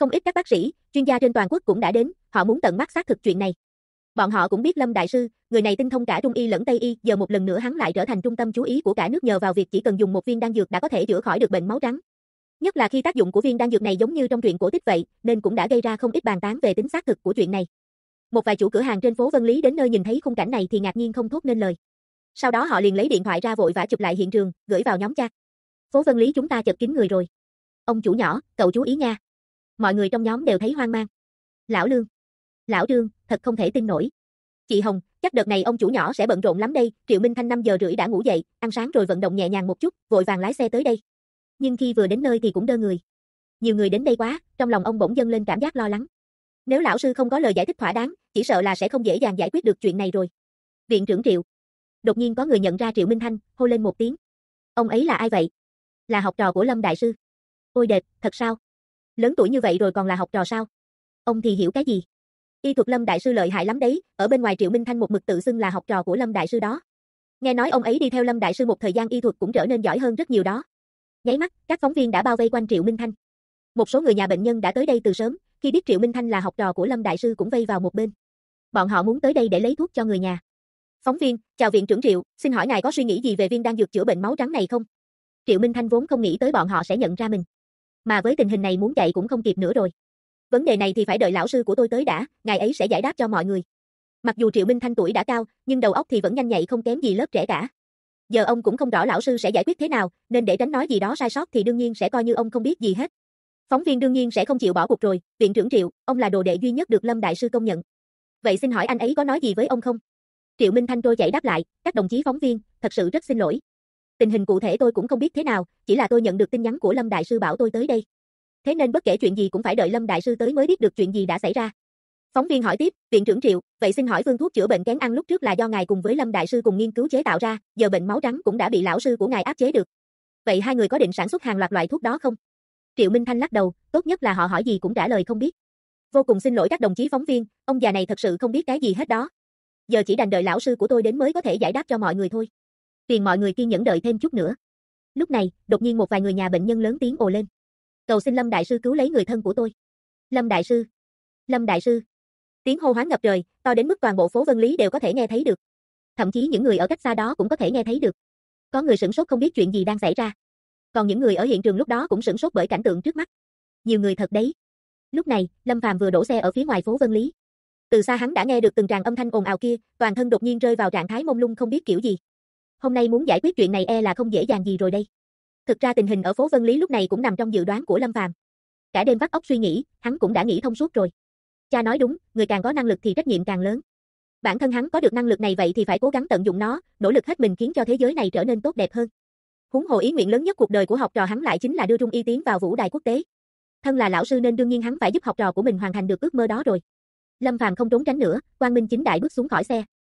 Không ít các bác sĩ, chuyên gia trên toàn quốc cũng đã đến, họ muốn tận mắt xác thực chuyện này. Bọn họ cũng biết Lâm đại sư, người này tinh thông cả Trung y lẫn Tây y, giờ một lần nữa hắn lại trở thành trung tâm chú ý của cả nước nhờ vào việc chỉ cần dùng một viên đan dược đã có thể chữa khỏi được bệnh máu trắng. Nhất là khi tác dụng của viên đan dược này giống như trong truyện cổ tích vậy, nên cũng đã gây ra không ít bàn tán về tính xác thực của chuyện này. Một vài chủ cửa hàng trên phố Vân Lý đến nơi nhìn thấy khung cảnh này thì ngạc nhiên không thốt nên lời. Sau đó họ liền lấy điện thoại ra vội vã chụp lại hiện trường, gửi vào nhóm chat. Phố Vân Lý chúng ta chật kín người rồi. Ông chủ nhỏ, cậu chú ý nha. Mọi người trong nhóm đều thấy hoang mang. Lão Lương, Lão Trương, thật không thể tin nổi. Chị Hồng, chắc đợt này ông chủ nhỏ sẽ bận rộn lắm đây. Triệu Minh Thanh 5 giờ rưỡi đã ngủ dậy, ăn sáng rồi vận động nhẹ nhàng một chút, vội vàng lái xe tới đây. Nhưng khi vừa đến nơi thì cũng đơ người. Nhiều người đến đây quá, trong lòng ông bỗng dâng lên cảm giác lo lắng. Nếu lão sư không có lời giải thích thỏa đáng, chỉ sợ là sẽ không dễ dàng giải quyết được chuyện này rồi. Viện trưởng Triệu. Đột nhiên có người nhận ra Triệu Minh Thanh, hô lên một tiếng. Ông ấy là ai vậy? Là học trò của Lâm đại sư. Ôi đệt, thật sao? Lớn tuổi như vậy rồi còn là học trò sao? Ông thì hiểu cái gì? Y thuật Lâm đại sư lợi hại lắm đấy, ở bên ngoài Triệu Minh Thanh một mực tự xưng là học trò của Lâm đại sư đó. Nghe nói ông ấy đi theo Lâm đại sư một thời gian y thuật cũng trở nên giỏi hơn rất nhiều đó. Nháy mắt, các phóng viên đã bao vây quanh Triệu Minh Thanh. Một số người nhà bệnh nhân đã tới đây từ sớm, khi biết Triệu Minh Thanh là học trò của Lâm đại sư cũng vây vào một bên. Bọn họ muốn tới đây để lấy thuốc cho người nhà. Phóng viên, chào viện trưởng Triệu, xin hỏi ngài có suy nghĩ gì về viên đan dược chữa bệnh máu trắng này không? Triệu Minh Thanh vốn không nghĩ tới bọn họ sẽ nhận ra mình. Mà với tình hình này muốn chạy cũng không kịp nữa rồi. Vấn đề này thì phải đợi lão sư của tôi tới đã, ngài ấy sẽ giải đáp cho mọi người. Mặc dù Triệu Minh Thanh tuổi đã cao, nhưng đầu óc thì vẫn nhanh nhạy không kém gì lớp trẻ cả. Giờ ông cũng không rõ lão sư sẽ giải quyết thế nào, nên để tránh nói gì đó sai sót thì đương nhiên sẽ coi như ông không biết gì hết. Phóng viên đương nhiên sẽ không chịu bỏ cuộc rồi, viện trưởng Triệu, ông là đồ đệ duy nhất được Lâm đại sư công nhận. Vậy xin hỏi anh ấy có nói gì với ông không? Triệu Minh Thanh trôi chảy đáp lại, các đồng chí phóng viên, thật sự rất xin lỗi. Tình hình cụ thể tôi cũng không biết thế nào, chỉ là tôi nhận được tin nhắn của Lâm đại sư bảo tôi tới đây. Thế nên bất kể chuyện gì cũng phải đợi Lâm đại sư tới mới biết được chuyện gì đã xảy ra. Phóng viên hỏi tiếp, viện trưởng Triệu, vậy xin hỏi phương thuốc chữa bệnh kén ăn lúc trước là do ngài cùng với Lâm đại sư cùng nghiên cứu chế tạo ra, giờ bệnh máu trắng cũng đã bị lão sư của ngài áp chế được. Vậy hai người có định sản xuất hàng loạt loại thuốc đó không? Triệu Minh Thanh lắc đầu, tốt nhất là họ hỏi gì cũng trả lời không biết. Vô cùng xin lỗi các đồng chí phóng viên, ông già này thật sự không biết cái gì hết đó. Giờ chỉ đành đợi lão sư của tôi đến mới có thể giải đáp cho mọi người thôi. Phiền mọi người kiên nhẫn đợi thêm chút nữa. Lúc này, đột nhiên một vài người nhà bệnh nhân lớn tiếng ồ lên. Cầu xin Lâm đại sư cứu lấy người thân của tôi. Lâm đại sư. Lâm đại sư. Tiếng hô hoán ngập trời, to đến mức toàn bộ phố Vân Lý đều có thể nghe thấy được. Thậm chí những người ở cách xa đó cũng có thể nghe thấy được. Có người sửng sốt không biết chuyện gì đang xảy ra. Còn những người ở hiện trường lúc đó cũng sửng sốt bởi cảnh tượng trước mắt. Nhiều người thật đấy. Lúc này, Lâm Phàm vừa đổ xe ở phía ngoài phố Vân Lý. Từ xa hắn đã nghe được từng tràng âm thanh ồn ào kia, toàn thân đột nhiên rơi vào trạng thái mông lung không biết kiểu gì. Hôm nay muốn giải quyết chuyện này e là không dễ dàng gì rồi đây. Thực ra tình hình ở phố Vân Lý lúc này cũng nằm trong dự đoán của Lâm Phàm. Cả đêm vắt óc suy nghĩ, hắn cũng đã nghĩ thông suốt rồi. Cha nói đúng, người càng có năng lực thì trách nhiệm càng lớn. Bản thân hắn có được năng lực này vậy thì phải cố gắng tận dụng nó, nỗ lực hết mình khiến cho thế giới này trở nên tốt đẹp hơn. Huống hồ ý nguyện lớn nhất cuộc đời của học trò hắn lại chính là đưa Trung Y tiến vào vũ đài quốc tế. Thân là lão sư nên đương nhiên hắn phải giúp học trò của mình hoàn thành được ước mơ đó rồi. Lâm Phàm không trốn tránh nữa, quang minh chính đại bước xuống khỏi xe.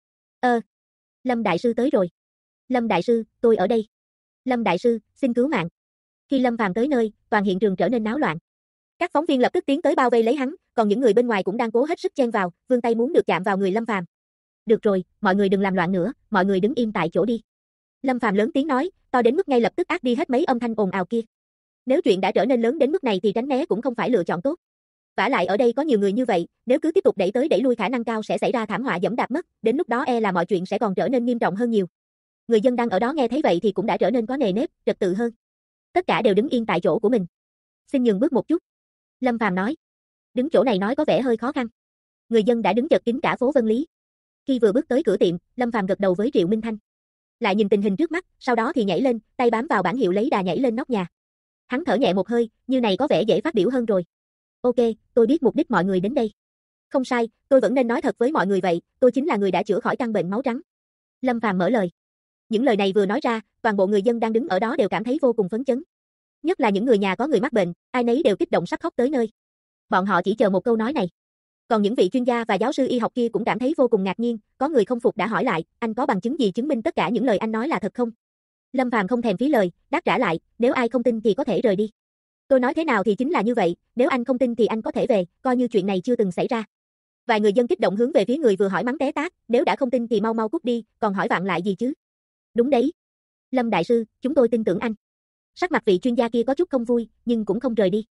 Lâm đại sư tới rồi. Lâm đại sư, tôi ở đây. Lâm đại sư, xin cứu mạng. Khi Lâm Phàm tới nơi, toàn hiện trường trở nên náo loạn. Các phóng viên lập tức tiến tới bao vây lấy hắn, còn những người bên ngoài cũng đang cố hết sức chen vào, vươn tay muốn được chạm vào người Lâm Phàm. Được rồi, mọi người đừng làm loạn nữa, mọi người đứng im tại chỗ đi. Lâm Phàm lớn tiếng nói, to đến mức ngay lập tức át đi hết mấy âm thanh ồn ào kia. Nếu chuyện đã trở nên lớn đến mức này thì tránh né cũng không phải lựa chọn tốt. Vả lại ở đây có nhiều người như vậy, nếu cứ tiếp tục đẩy tới đẩy lui khả năng cao sẽ xảy ra thảm họa dẫm đạp mất, đến lúc đó e là mọi chuyện sẽ còn trở nên nghiêm trọng hơn nhiều. Người dân đang ở đó nghe thấy vậy thì cũng đã trở nên có nề nếp, trật tự hơn. Tất cả đều đứng yên tại chỗ của mình. Xin nhường bước một chút. Lâm Phàm nói. Đứng chỗ này nói có vẻ hơi khó khăn. Người dân đã đứng chật kín cả phố Vân Lý. Khi vừa bước tới cửa tiệm, Lâm Phàm gật đầu với Triệu Minh Thanh. Lại nhìn tình hình trước mắt, sau đó thì nhảy lên, tay bám vào bảng hiệu lấy đà nhảy lên nóc nhà. Hắn thở nhẹ một hơi, như này có vẻ dễ phát biểu hơn rồi. Ok, tôi biết mục đích mọi người đến đây. Không sai, tôi vẫn nên nói thật với mọi người vậy, tôi chính là người đã chữa khỏi căn bệnh máu trắng. Lâm Phàm mở lời. Những lời này vừa nói ra, toàn bộ người dân đang đứng ở đó đều cảm thấy vô cùng phấn chấn. Nhất là những người nhà có người mắc bệnh, ai nấy đều kích động sắp khóc tới nơi. Bọn họ chỉ chờ một câu nói này. Còn những vị chuyên gia và giáo sư y học kia cũng cảm thấy vô cùng ngạc nhiên, có người không phục đã hỏi lại, anh có bằng chứng gì chứng minh tất cả những lời anh nói là thật không? Lâm Phàm không thèm phí lời, đáp trả lại, nếu ai không tin thì có thể rời đi. Tôi nói thế nào thì chính là như vậy, nếu anh không tin thì anh có thể về, coi như chuyện này chưa từng xảy ra. Vài người dân kích động hướng về phía người vừa hỏi mắng té tát, nếu đã không tin thì mau mau cút đi, còn hỏi vặn lại gì chứ? Đúng đấy. Lâm đại sư, chúng tôi tin tưởng anh. Sắc mặt vị chuyên gia kia có chút không vui, nhưng cũng không rời đi.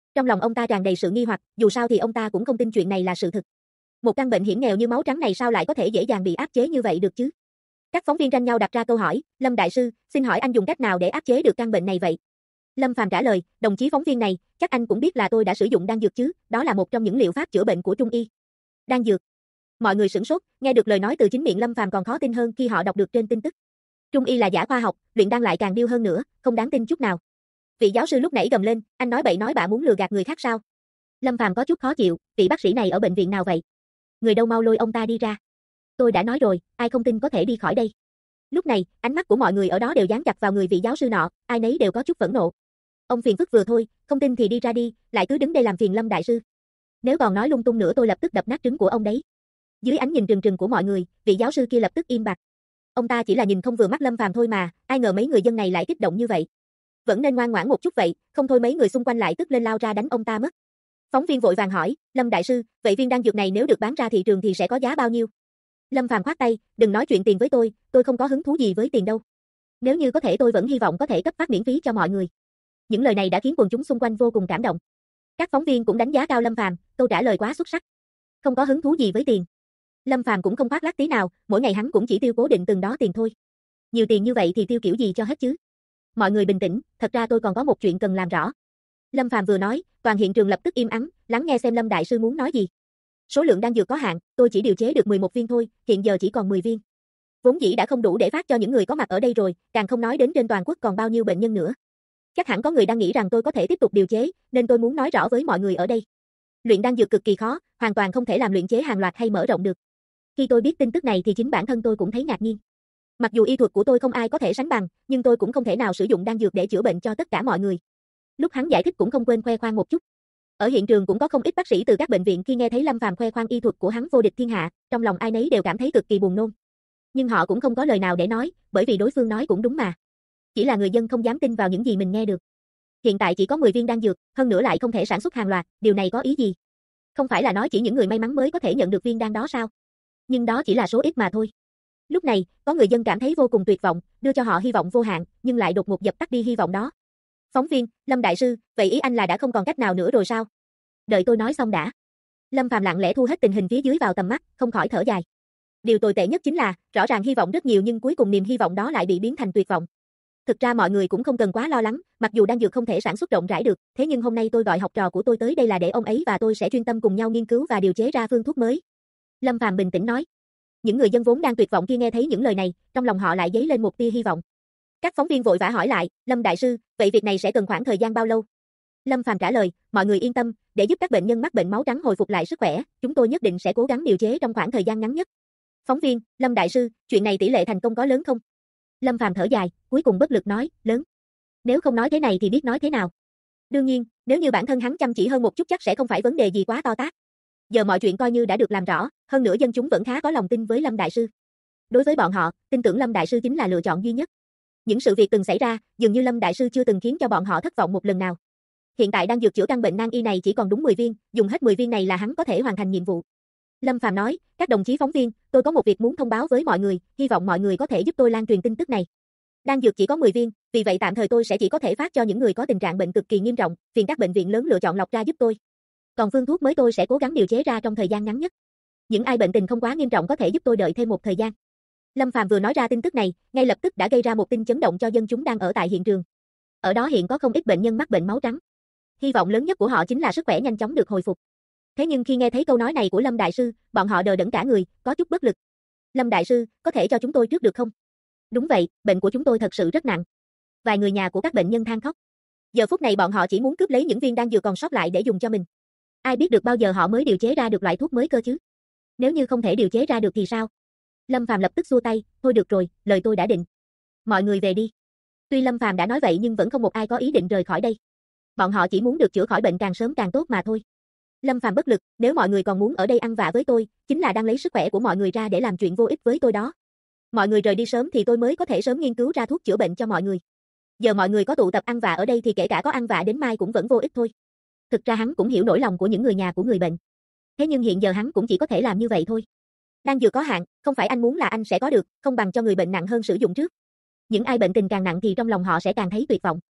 Trong lòng ông ta tràn đầy sự nghi hoặc, dù sao thì ông ta cũng không tin chuyện này là sự thực. Một căn bệnh hiểm nghèo như máu trắng này sao lại có thể dễ dàng bị áp chế như vậy được chứ? Các phóng viên tranh nhau đặt ra câu hỏi, Lâm đại sư, xin hỏi anh dùng cách nào để áp chế được căn bệnh này vậy? Lâm Phàm trả lời, đồng chí phóng viên này, chắc anh cũng biết là tôi đã sử dụng đan dược chứ, đó là một trong những liệu pháp chữa bệnh của Trung y. Đan dược. Mọi người sửng sốt, nghe được lời nói từ chính miệng Lâm Phàm còn khó tin hơn khi họ đọc được trên tin tức. Trung y là giả khoa học, luyện đan lại càng điêu hơn nữa, không đáng tin chút nào. Vị giáo sư lúc nãy gầm lên, anh nói bậy nói bạ muốn lừa gạt người khác sao? Lâm Phàm có chút khó chịu, vị bác sĩ này ở bệnh viện nào vậy? Người đâu mau lôi ông ta đi ra. Tôi đã nói rồi, ai không tin có thể đi khỏi đây. Lúc này, ánh mắt của mọi người ở đó đều dán chặt vào người vị giáo sư nọ, ai nấy đều có chút phẫn nộ. Ông phiền phức vừa thôi, không tin thì đi ra đi, lại cứ đứng đây làm phiền Lâm đại sư. Nếu còn nói lung tung nữa tôi lập tức đập nát trứng của ông đấy. Dưới ánh nhìn trừng trừng của mọi người, vị giáo sư kia lập tức im bặt. Ông ta chỉ là nhìn không vừa mắt Lâm Phàm thôi mà, ai ngờ mấy người dân này lại kích động như vậy. Vẫn nên ngoan ngoãn một chút vậy, không thôi mấy người xung quanh lại tức lên lao ra đánh ông ta mất. Phóng viên vội vàng hỏi, Lâm đại sư, vậy viên đan dược này nếu được bán ra thị trường thì sẽ có giá bao nhiêu? Lâm Phàm khoát tay, đừng nói chuyện tiền với tôi không có hứng thú gì với tiền đâu. Nếu như có thể tôi vẫn hy vọng có thể cấp phát miễn phí cho mọi người. Những lời này đã khiến quần chúng xung quanh vô cùng cảm động. Các phóng viên cũng đánh giá cao Lâm Phàm, câu trả lời quá xuất sắc. Không có hứng thú gì với tiền. Lâm Phàm cũng không khoác lác tí nào, mỗi ngày hắn cũng chỉ tiêu cố định từng đó tiền thôi. Nhiều tiền như vậy thì tiêu kiểu gì cho hết chứ? Mọi người bình tĩnh, thật ra tôi còn có một chuyện cần làm rõ. Lâm Phàm vừa nói, toàn hiện trường lập tức im ắng, lắng nghe xem Lâm đại sư muốn nói gì. Số lượng đan dược có hạn, tôi chỉ điều chế được 11 viên thôi, hiện giờ chỉ còn 10 viên. Vốn dĩ đã không đủ để phát cho những người có mặt ở đây rồi, càng không nói đến trên toàn quốc còn bao nhiêu bệnh nhân nữa. Chắc hẳn có người đang nghĩ rằng tôi có thể tiếp tục điều chế, nên tôi muốn nói rõ với mọi người ở đây. Luyện đan dược cực kỳ khó, hoàn toàn không thể làm luyện chế hàng loạt hay mở rộng được. Khi tôi biết tin tức này thì chính bản thân tôi cũng thấy ngạc nhiên. Mặc dù y thuật của tôi không ai có thể sánh bằng, nhưng tôi cũng không thể nào sử dụng đan dược để chữa bệnh cho tất cả mọi người. Lúc hắn giải thích cũng không quên khoe khoang một chút. Ở hiện trường cũng có không ít bác sĩ từ các bệnh viện khi nghe thấy Lâm Phàm khoe khoang y thuật của hắn vô địch thiên hạ, trong lòng ai nấy đều cảm thấy cực kỳ buồn nôn. Nhưng họ cũng không có lời nào để nói, bởi vì đối phương nói cũng đúng mà. Chỉ là người dân không dám tin vào những gì mình nghe được. Hiện tại chỉ có 10 viên đan dược, hơn nữa lại không thể sản xuất hàng loạt, điều này có ý gì? Không phải là nói chỉ những người may mắn mới có thể nhận được viên đan đó sao? Nhưng đó chỉ là số ít mà thôi. Lúc này, có người dân cảm thấy vô cùng tuyệt vọng, đưa cho họ hy vọng vô hạn, nhưng lại đột ngột dập tắt đi hy vọng đó. Phóng viên, Lâm đại sư, vậy ý anh là đã không còn cách nào nữa rồi sao? Đợi tôi nói xong đã. Lâm Phàm lặng lẽ thu hết tình hình phía dưới vào tầm mắt, không khỏi thở dài. Điều tồi tệ nhất chính là, rõ ràng hy vọng rất nhiều nhưng cuối cùng niềm hy vọng đó lại bị biến thành tuyệt vọng. Thực ra mọi người cũng không cần quá lo lắng, mặc dù đan dược không thể sản xuất rộng rãi được, thế nhưng hôm nay tôi gọi học trò của tôi tới đây là để ông ấy và tôi sẽ chuyên tâm cùng nhau nghiên cứu và điều chế ra phương thuốc mới. Lâm Phàm bình tĩnh nói. Những người dân vốn đang tuyệt vọng khi nghe thấy những lời này, trong lòng họ lại dấy lên một tia hy vọng. Các phóng viên vội vã hỏi lại, Lâm đại sư, vậy việc này sẽ cần khoảng thời gian bao lâu? Lâm Phàm trả lời, mọi người yên tâm, để giúp các bệnh nhân mắc bệnh máu trắng hồi phục lại sức khỏe, chúng tôi nhất định sẽ cố gắng điều chế trong khoảng thời gian ngắn nhất. Phóng viên, Lâm đại sư, chuyện này tỷ lệ thành công có lớn không? Lâm Phàm thở dài, cuối cùng bất lực nói, lớn. Nếu không nói thế này thì biết nói thế nào. Đương nhiên, nếu như bản thân hắn chăm chỉ hơn một chút chắc sẽ không phải vấn đề gì quá to tát. Giờ mọi chuyện coi như đã được làm rõ, hơn nữa dân chúng vẫn khá có lòng tin với Lâm đại sư. Đối với bọn họ, tin tưởng Lâm đại sư chính là lựa chọn duy nhất. Những sự việc từng xảy ra, dường như Lâm đại sư chưa từng khiến cho bọn họ thất vọng một lần nào. Hiện tại đang dược chữa căn bệnh nan y này chỉ còn đúng 10 viên, dùng hết 10 viên này là hắn có thể hoàn thành nhiệm vụ. Lâm Phàm nói, các đồng chí phóng viên, tôi có một việc muốn thông báo với mọi người, hy vọng mọi người có thể giúp tôi lan truyền tin tức này. Đan dược chỉ có 10 viên, vì vậy tạm thời tôi sẽ chỉ có thể phát cho những người có tình trạng bệnh cực kỳ nghiêm trọng, phiền các bệnh viện lớn lựa chọn lọc ra giúp tôi. Còn phương thuốc mới tôi sẽ cố gắng điều chế ra trong thời gian ngắn nhất. Những ai bệnh tình không quá nghiêm trọng có thể giúp tôi đợi thêm một thời gian. Lâm Phàm vừa nói ra tin tức này, ngay lập tức đã gây ra một tin chấn động cho dân chúng đang ở tại hiện trường. Ở đó hiện có không ít bệnh nhân mắc bệnh máu trắng. Hy vọng lớn nhất của họ chính là sức khỏe nhanh chóng được hồi phục. Thế nhưng khi nghe thấy câu nói này của Lâm đại sư, bọn họ đờ đẫn cả người, có chút bất lực. Lâm đại sư, có thể cho chúng tôi trước được không? Đúng vậy, bệnh của chúng tôi thật sự rất nặng. Vài người nhà của các bệnh nhân than khóc. Giờ phút này bọn họ chỉ muốn cướp lấy những viên đan dược còn sót lại để dùng cho mình. Ai biết được bao giờ họ mới điều chế ra được loại thuốc mới cơ chứ? Nếu như không thể điều chế ra được thì sao? Lâm Phàm lập tức xua tay, thôi được rồi, lời tôi đã định. Mọi người về đi. Tuy Lâm Phàm đã nói vậy nhưng vẫn không một ai có ý định rời khỏi đây. Bọn họ chỉ muốn được chữa khỏi bệnh càng sớm càng tốt mà thôi. Lâm Phàm bất lực, nếu mọi người còn muốn ở đây ăn vạ với tôi, chính là đang lấy sức khỏe của mọi người ra để làm chuyện vô ích với tôi đó. Mọi người rời đi sớm thì tôi mới có thể sớm nghiên cứu ra thuốc chữa bệnh cho mọi người. Giờ mọi người có tụ tập ăn vạ ở đây thì kể cả có ăn vạ đến mai cũng vẫn vô ích thôi. Thực ra hắn cũng hiểu nỗi lòng của những người nhà của người bệnh. Thế nhưng hiện giờ hắn cũng chỉ có thể làm như vậy thôi. Đan dược có hạn, không phải anh muốn là anh sẽ có được, không bằng cho người bệnh nặng hơn sử dụng trước. Những ai bệnh tình càng nặng thì trong lòng họ sẽ càng thấy tuyệt vọng.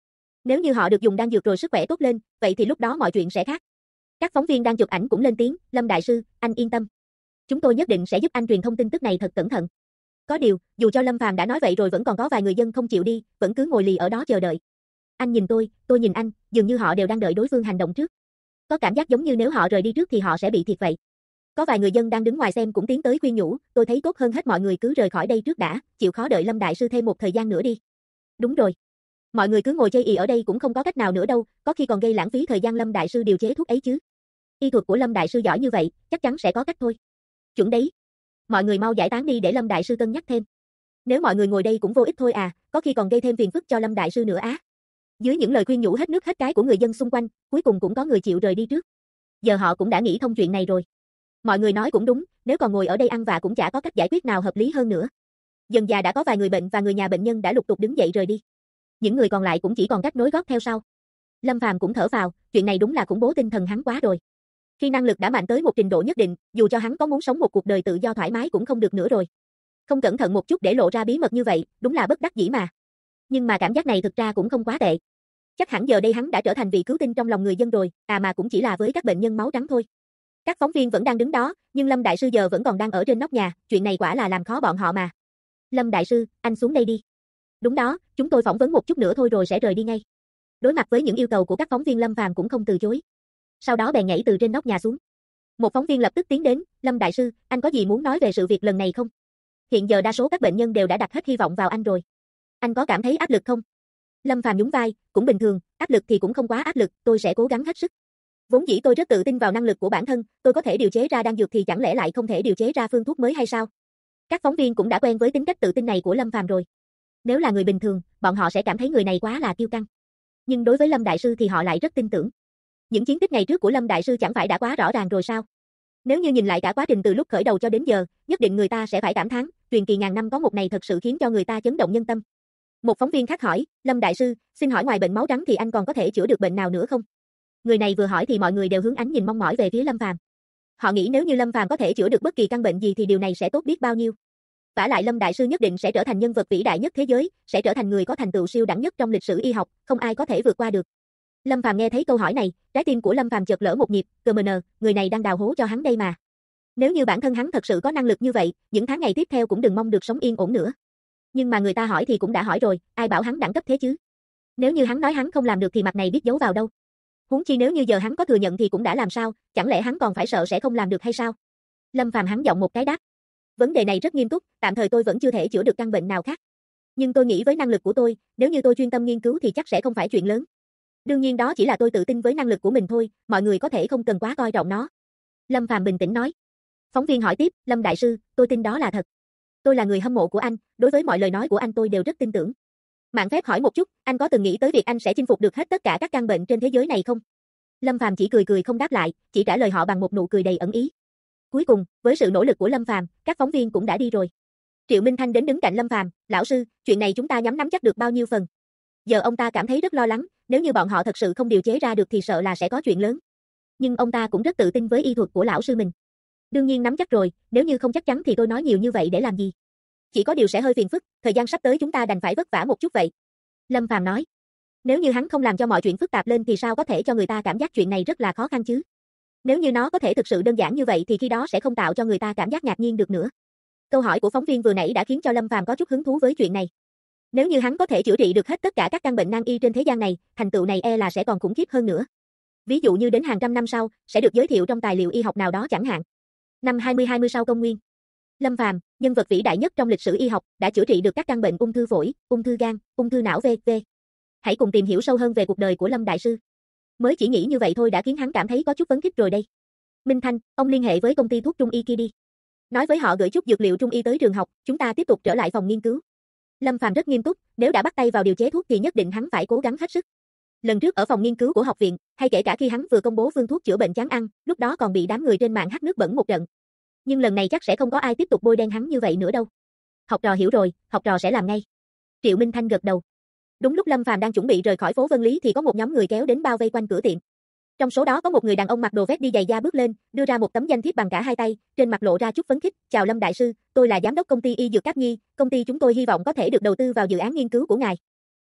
Nếu như họ được dùng đan dược rồi sức khỏe tốt lên, vậy thì lúc đó mọi chuyện sẽ khác. Các phóng viên đang chụp ảnh cũng lên tiếng, Lâm đại sư, anh yên tâm. Chúng tôi nhất định sẽ giúp anh truyền thông tin tức này thật cẩn thận. Có điều, dù cho Lâm Phàm đã nói vậy rồi vẫn còn có vài người dân không chịu đi, vẫn cứ ngồi lì ở đó chờ đợi. Anh nhìn tôi nhìn anh, dường như họ đều đang đợi đối phương hành động trước. Có cảm giác giống như nếu họ rời đi trước thì họ sẽ bị thiệt vậy. Có vài người dân đang đứng ngoài xem cũng tiến tới khuyên nhủ, tôi thấy tốt hơn hết mọi người cứ rời khỏi đây trước đã, chịu khó đợi Lâm đại sư thêm một thời gian nữa đi. Đúng rồi. Mọi người cứ ngồi chây ỳ ở đây cũng không có cách nào nữa đâu, có khi còn gây lãng phí thời gian Lâm đại sư điều chế thuốc ấy chứ. Y thuật của Lâm đại sư giỏi như vậy, chắc chắn sẽ có cách thôi. Chuẩn đấy. Mọi người mau giải tán đi để Lâm đại sư cân nhắc thêm. Nếu mọi người ngồi đây cũng vô ích thôi à, có khi còn gây thêm phiền phức cho Lâm đại sư nữa á. Dưới những lời khuyên nhủ hết nước hết cái của người dân xung quanh, cuối cùng cũng có người chịu rời đi trước. Giờ họ cũng đã nghĩ thông chuyện này rồi. Mọi người nói cũng đúng, nếu còn ngồi ở đây ăn vạ cũng chả có cách giải quyết nào hợp lý hơn nữa. Dần dà đã có vài người bệnh và người nhà bệnh nhân đã lục tục đứng dậy rời đi. Những người còn lại cũng chỉ còn cách nối gót theo sau. Lâm Phàm cũng thở phào, chuyện này đúng là khủng bố tinh thần hắn quá rồi. Khi năng lực đã mạnh tới một trình độ nhất định, dù cho hắn có muốn sống một cuộc đời tự do thoải mái cũng không được nữa rồi. Không cẩn thận một chút để lộ ra bí mật như vậy, đúng là bất đắc dĩ mà. Nhưng mà cảm giác này thực ra cũng không quá tệ. Chắc hẳn giờ đây hắn đã trở thành vị cứu tinh trong lòng người dân rồi, mà cũng chỉ là với các bệnh nhân máu trắng thôi. Các phóng viên vẫn đang đứng đó, nhưng Lâm đại sư giờ vẫn còn đang ở trên nóc nhà, chuyện này quả là làm khó bọn họ mà. Lâm đại sư, anh xuống đây đi. Đúng đó, chúng tôi phỏng vấn một chút nữa thôi rồi sẽ rời đi ngay. Đối mặt với những yêu cầu của các phóng viên Lâm Phàm cũng không từ chối. Sau đó bèn nhảy từ trên nóc nhà xuống. Một phóng viên lập tức tiến đến, Lâm đại sư, anh có gì muốn nói về sự việc lần này không? Hiện giờ đa số các bệnh nhân đều đã đặt hết hy vọng vào anh rồi. Anh có cảm thấy áp lực không? Lâm Phàm nhún vai, cũng bình thường, áp lực thì cũng không quá áp lực, tôi sẽ cố gắng hết sức. Vốn dĩ tôi rất tự tin vào năng lực của bản thân, tôi có thể điều chế ra đan dược thì chẳng lẽ lại không thể điều chế ra phương thuốc mới hay sao? Các phóng viên cũng đã quen với tính cách tự tin này của Lâm Phàm rồi. Nếu là người bình thường, bọn họ sẽ cảm thấy người này quá là kiêu căng. Nhưng đối với Lâm đại sư thì họ lại rất tin tưởng. Những chiến tích ngày trước của Lâm đại sư chẳng phải đã quá rõ ràng rồi sao? Nếu như nhìn lại cả quá trình từ lúc khởi đầu cho đến giờ, nhất định người ta sẽ phải cảm thán, truyền kỳ ngàn năm có một này thật sự khiến cho người ta chấn động nhân tâm. Một phóng viên khác hỏi, Lâm đại sư, xin hỏi ngoài bệnh máu trắng thì anh còn có thể chữa được bệnh nào nữa không? Người này vừa hỏi thì mọi người đều hướng ánh nhìn mong mỏi về phía Lâm Phàm. Họ nghĩ nếu như Lâm Phàm có thể chữa được bất kỳ căn bệnh gì thì điều này sẽ tốt biết bao nhiêu. Vả lại Lâm đại sư nhất định sẽ trở thành nhân vật vĩ đại nhất thế giới, sẽ trở thành người có thành tựu siêu đẳng nhất trong lịch sử y học, không ai có thể vượt qua được. Lâm Phàm nghe thấy câu hỏi này, trái tim của Lâm Phàm chợt lỡ một nhịp, CMN, người này đang đào hố cho hắn đây mà. Nếu như bản thân hắn thật sự có năng lực như vậy, những tháng ngày tiếp theo cũng đừng mong được sống yên ổn nữa. Nhưng mà người ta hỏi thì cũng đã hỏi rồi, ai bảo hắn đẳng cấp thế chứ? Nếu như hắn nói hắn không làm được thì mặt này biết giấu vào đâu. Huống chi nếu như giờ hắn có thừa nhận thì cũng đã làm sao, chẳng lẽ hắn còn phải sợ sẽ không làm được hay sao? Lâm Phàm hắn giọng một cái đáp. Vấn đề này rất nghiêm túc, tạm thời tôi vẫn chưa thể chữa được căn bệnh nào khác. Nhưng tôi nghĩ với năng lực của tôi, nếu như tôi chuyên tâm nghiên cứu thì chắc sẽ không phải chuyện lớn. Đương nhiên đó chỉ là tôi tự tin với năng lực của mình thôi, mọi người có thể không cần quá coi trọng nó. Lâm Phàm bình tĩnh nói. Phóng viên hỏi tiếp, Lâm đại sư, tôi tin đó là thật. Tôi là người hâm mộ của anh, đối với mọi lời nói của anh tôi đều rất tin tưởng. Mạn phép hỏi một chút, anh có từng nghĩ tới việc anh sẽ chinh phục được hết tất cả các căn bệnh trên thế giới này không? Lâm Phàm chỉ cười cười không đáp lại, chỉ trả lời họ bằng một nụ cười đầy ẩn ý. Cuối cùng, với sự nỗ lực của Lâm Phàm, các phóng viên cũng đã đi rồi. Triệu Minh Thanh đến đứng cạnh Lâm Phàm, lão sư, chuyện này chúng ta nắm chắc được bao nhiêu phần? Giờ ông ta cảm thấy rất lo lắng, nếu như bọn họ thật sự không điều chế ra được thì sợ là sẽ có chuyện lớn. Nhưng ông ta cũng rất tự tin với y thuật của lão sư mình. Đương nhiên nắm chắc rồi, nếu như không chắc chắn thì tôi nói nhiều như vậy để làm gì? Chỉ có điều sẽ hơi phiền phức, thời gian sắp tới chúng ta đành phải vất vả một chút vậy. Lâm Phàm nói. Nếu như hắn không làm cho mọi chuyện phức tạp lên thì sao có thể cho người ta cảm giác chuyện này rất là khó khăn chứ? Nếu như nó có thể thực sự đơn giản như vậy thì khi đó sẽ không tạo cho người ta cảm giác ngạc nhiên được nữa. Câu hỏi của phóng viên vừa nãy đã khiến cho Lâm Phàm có chút hứng thú với chuyện này. Nếu như hắn có thể chữa trị được hết tất cả các căn bệnh nan y trên thế gian này, thành tựu này e là sẽ còn khủng khiếp hơn nữa. Ví dụ như đến hàng trăm năm sau, sẽ được giới thiệu trong tài liệu y học nào đó chẳng hạn. Năm 2020 sau công nguyên, Lâm Phàm, nhân vật vĩ đại nhất trong lịch sử y học, đã chữa trị được các căn bệnh ung thư phổi, ung thư gan, ung thư não v.v. Hãy cùng tìm hiểu sâu hơn về cuộc đời của Lâm đại sư. Mới chỉ nghĩ như vậy thôi đã khiến hắn cảm thấy có chút phấn khích rồi đây. Minh Thanh, ông liên hệ với công ty thuốc Trung y kia đi. Nói với họ gửi chút dược liệu Trung y tới trường học, chúng ta tiếp tục trở lại phòng nghiên cứu. Lâm Phàm rất nghiêm túc, nếu đã bắt tay vào điều chế thuốc thì nhất định hắn phải cố gắng hết sức. Lần trước ở phòng nghiên cứu của học viện, hay kể cả khi hắn vừa công bố phương thuốc chữa bệnh chán ăn, lúc đó còn bị đám người trên mạng hắt nước bẩn một trận. Nhưng lần này chắc sẽ không có ai tiếp tục bôi đen hắn như vậy nữa đâu. Học trò hiểu rồi, học trò sẽ làm ngay. Triệu Minh Thanh gật đầu. Đúng lúc Lâm Phàm đang chuẩn bị rời khỏi phố Vân Lý thì có một nhóm người kéo đến bao vây quanh cửa tiệm. Trong số đó có một người đàn ông mặc đồ vest đi giày da bước lên, đưa ra một tấm danh thiếp bằng cả hai tay, trên mặt lộ ra chút phấn khích. Chào Lâm đại sư, tôi là giám đốc công ty y dược Cáp Nhi, công ty chúng tôi hy vọng có thể được đầu tư vào dự án nghiên cứu của ngài.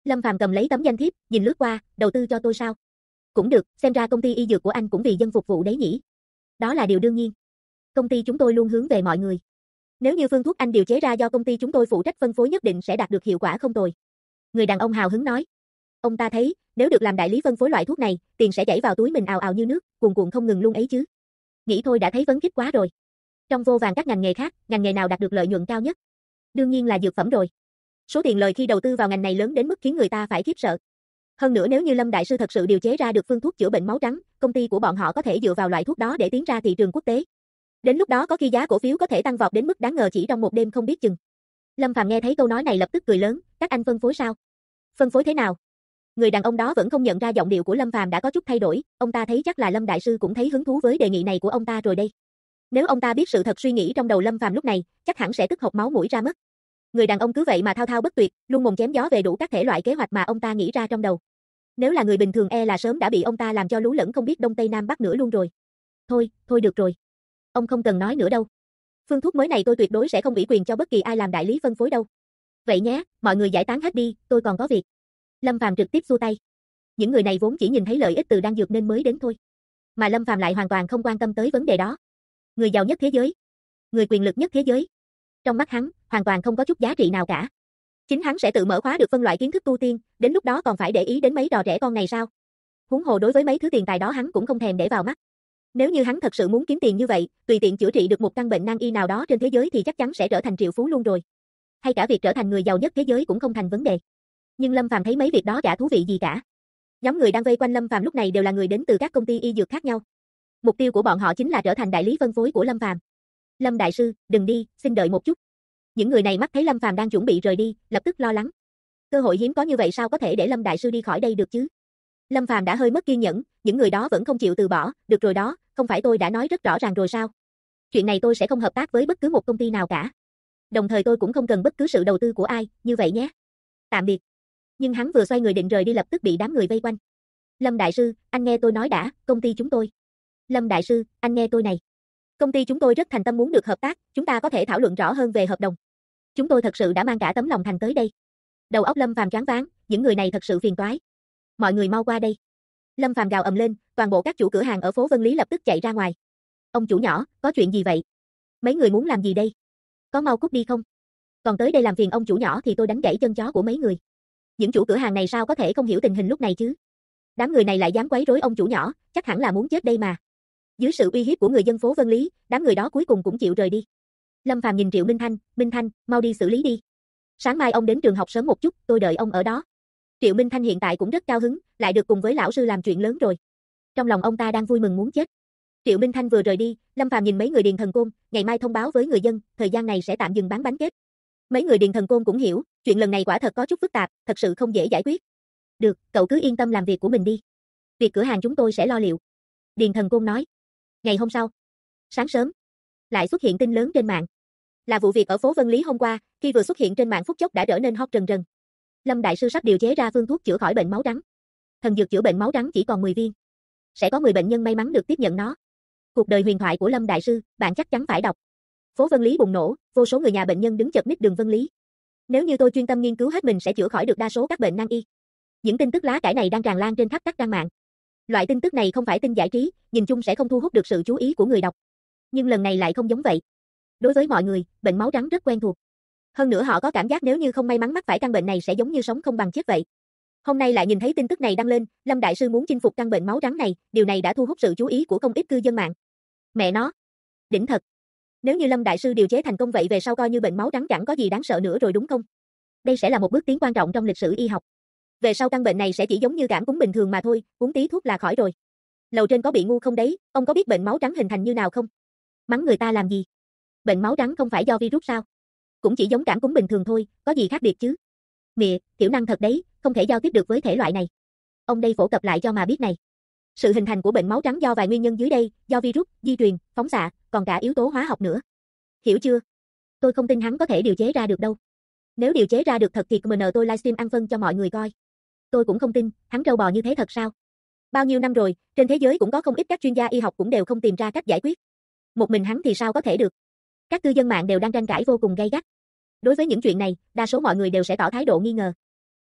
Lâm Phàm cầm lấy tấm danh thiếp, nhìn lướt qua, đầu tư cho tôi sao? Cũng được, xem ra công ty y dược của anh cũng vì dân phục vụ đấy nhỉ. Đó là điều đương nhiên. Công ty chúng tôi luôn hướng về mọi người. Nếu như phương thuốc anh điều chế ra do công ty chúng tôi phụ trách phân phối nhất định sẽ đạt được hiệu quả không tồi. Người đàn ông hào hứng nói. Ông ta thấy, nếu được làm đại lý phân phối loại thuốc này, tiền sẽ chảy vào túi mình ào ào như nước, cuồn cuộn không ngừng luôn ấy chứ. Nghĩ thôi đã thấy phấn khích quá rồi. Trong vô vàn các ngành nghề khác, ngành nghề nào đạt được lợi nhuận cao nhất? Đương nhiên là dược phẩm rồi. Số tiền lời khi đầu tư vào ngành này lớn đến mức khiến người ta phải khiếp sợ. Hơn nữa nếu như Lâm đại sư thật sự điều chế ra được phương thuốc chữa bệnh máu trắng, công ty của bọn họ có thể dựa vào loại thuốc đó để tiến ra thị trường quốc tế. Đến lúc đó có khi giá cổ phiếu có thể tăng vọt đến mức đáng ngờ chỉ trong một đêm không biết chừng. Lâm Phàm nghe thấy câu nói này lập tức cười lớn, các anh phân phối sao? Phân phối thế nào? Người đàn ông đó vẫn không nhận ra giọng điệu của Lâm Phàm đã có chút thay đổi, ông ta thấy chắc là Lâm đại sư cũng thấy hứng thú với đề nghị này của ông ta rồi đây. Nếu ông ta biết sự thật suy nghĩ trong đầu Lâm Phàm lúc này, chắc hẳn sẽ tức hộc máu mũi ra mất. Người đàn ông cứ vậy mà thao thao bất tuyệt, luôn mồm chém gió về đủ các thể loại kế hoạch mà ông ta nghĩ ra trong đầu. Nếu là người bình thường là sớm đã bị ông ta làm cho lú lẫn không biết đông tây nam bắc nữa luôn rồi. Thôi được rồi. Ông không cần nói nữa đâu. Phương thuốc mới này tôi tuyệt đối sẽ không ủy quyền cho bất kỳ ai làm đại lý phân phối đâu. Vậy nhé, mọi người giải tán hết đi, tôi còn có việc. Lâm Phàm trực tiếp xua tay. Những người này vốn chỉ nhìn thấy lợi ích từ đan dược nên mới đến thôi. Mà Lâm Phàm lại hoàn toàn không quan tâm tới vấn đề đó. Người giàu nhất thế giới, người quyền lực nhất thế giới. Trong mắt hắn, hoàn toàn không có chút giá trị nào cả. Chính hắn sẽ tự mở khóa được phân loại kiến thức tu tiên, đến lúc đó còn phải để ý đến mấy trò trẻ con này sao? Huống hồ đối với mấy thứ tiền tài đó hắn cũng không thèm để vào mắt. Nếu như hắn thật sự muốn kiếm tiền như vậy, tùy tiện chữa trị được một căn bệnh nan y nào đó trên thế giới thì chắc chắn sẽ trở thành triệu phú luôn rồi. Hay cả việc trở thành người giàu nhất thế giới cũng không thành vấn đề. Nhưng Lâm Phàm thấy mấy việc đó chả thú vị gì cả. Nhóm người đang vây quanh Lâm Phàm lúc này đều là người đến từ các công ty y dược khác nhau. Mục tiêu của bọn họ chính là trở thành đại lý phân phối của Lâm Phàm. Lâm đại sư, đừng đi, xin đợi một chút. Những người này mắt thấy Lâm Phàm đang chuẩn bị rời đi, lập tức lo lắng. Cơ hội hiếm có như vậy sao có thể để Lâm đại sư đi khỏi đây được chứ? Lâm Phàm đã hơi mất kiên nhẫn, những người đó vẫn không chịu từ bỏ, được rồi đó, không phải tôi đã nói rất rõ ràng rồi sao? Chuyện này tôi sẽ không hợp tác với bất cứ một công ty nào cả. Đồng thời tôi cũng không cần bất cứ sự đầu tư của ai, như vậy nhé. Tạm biệt. Nhưng hắn vừa xoay người định rời đi lập tức bị đám người vây quanh. Lâm đại sư, anh nghe tôi nói đã, công ty chúng tôi. Lâm đại sư, anh nghe tôi này. Công ty chúng tôi rất thành tâm muốn được hợp tác, chúng ta có thể thảo luận rõ hơn về hợp đồng. Chúng tôi thật sự đã mang cả tấm lòng thành tới đây. Đầu óc Lâm Phàm choáng váng, những người này thật sự phiền toái. Mọi người mau qua đây. Lâm Phàm gào ầm lên, toàn bộ các chủ cửa hàng ở phố Vân Lý lập tức chạy ra ngoài. Ông chủ nhỏ, có chuyện gì vậy? Mấy người muốn làm gì đây? Có mau cút đi không? Còn tới đây làm phiền ông chủ nhỏ thì tôi đánh gãy chân chó của mấy người. Những chủ cửa hàng này sao có thể không hiểu tình hình lúc này chứ? Đám người này lại dám quấy rối ông chủ nhỏ, chắc hẳn là muốn chết đây mà. Dưới sự uy hiếp của người dân phố Vân Lý, đám người đó cuối cùng cũng chịu rời đi. Lâm Phàm nhìn Triệu Minh Thanh, mau đi xử lý đi. Sáng mai ông đến trường học sớm một chút, tôi đợi ông ở đó. Triệu Minh Thanh hiện tại cũng rất cao hứng, lại được cùng với lão sư làm chuyện lớn rồi. Trong lòng ông ta đang vui mừng muốn chết. Triệu Minh Thanh vừa rời đi, Lâm Phàm nhìn mấy người Điền Thần Côn, ngày mai thông báo với người dân, thời gian này sẽ tạm dừng bán bánh kết. Mấy người Điền Thần Côn cũng hiểu, chuyện lần này quả thật có chút phức tạp, thật sự không dễ giải quyết. Được, cậu cứ yên tâm làm việc của mình đi. Việc cửa hàng chúng tôi sẽ lo liệu. Điền Thần Côn nói. Ngày hôm sau, sáng sớm, lại xuất hiện tin lớn trên mạng. Là vụ việc ở phố Vân Lý hôm qua, khi vừa xuất hiện trên mạng phút chốc đã trở nên hot rần rần. Lâm đại sư sắp điều chế ra phương thuốc chữa khỏi bệnh máu trắng. Thần dược chữa bệnh máu trắng chỉ còn 10 viên. Sẽ có 10 bệnh nhân may mắn được tiếp nhận nó. Cuộc đời huyền thoại của Lâm đại sư, bạn chắc chắn phải đọc. Phố Vân Lý bùng nổ, vô số người nhà bệnh nhân đứng chật ních đường Vân Lý. Nếu như tôi chuyên tâm nghiên cứu hết mình sẽ chữa khỏi được đa số các bệnh nan y. Những tin tức lá cải này đang tràn lan trên khắp các trang mạng. Loại tin tức này không phải tin giải trí, nhìn chung sẽ không thu hút được sự chú ý của người đọc. Nhưng lần này lại không giống vậy. Đối với mọi người, bệnh máu trắng rất quen thuộc. Hơn nữa họ có cảm giác nếu như không may mắn mắc phải căn bệnh này sẽ giống như sống không bằng chết vậy. Hôm nay lại nhìn thấy tin tức này đăng lên, Lâm đại sư muốn chinh phục căn bệnh máu trắng này, điều này đã thu hút sự chú ý của không ít cư dân mạng. Mẹ nó, đỉnh thật. Nếu như Lâm đại sư điều chế thành công vậy về sau coi như bệnh máu trắng chẳng có gì đáng sợ nữa rồi đúng không? Đây sẽ là một bước tiến quan trọng trong lịch sử y học. Về sau căn bệnh này sẽ chỉ giống như cảm cúm bình thường mà thôi, uống tí thuốc là khỏi rồi. Lầu trên có bị ngu không đấy, ông có biết bệnh máu trắng hình thành như nào không? Mắng người ta làm gì? Bệnh máu trắng không phải do virus sao? Cũng chỉ giống cảm cúm bình thường thôi, có gì khác biệt chứ? Mẹ, thiểu năng thật đấy, không thể giao tiếp được với thể loại này. Ông đây phổ cập lại cho mà biết này. Sự hình thành của bệnh máu trắng do vài nguyên nhân dưới đây, do virus, di truyền, phóng xạ, còn cả yếu tố hóa học nữa. Hiểu chưa? Tôi không tin hắn có thể điều chế ra được đâu. Nếu điều chế ra được thật thì tôi livestream ăn phân cho mọi người coi. Tôi cũng không tin, hắn trâu bò như thế thật sao? Bao nhiêu năm rồi, trên thế giới cũng có không ít các chuyên gia y học cũng đều không tìm ra cách giải quyết. Một mình hắn thì sao có thể được? Các cư dân mạng đều đang tranh cãi vô cùng gay gắt. Đối với những chuyện này, đa số mọi người đều sẽ tỏ thái độ nghi ngờ.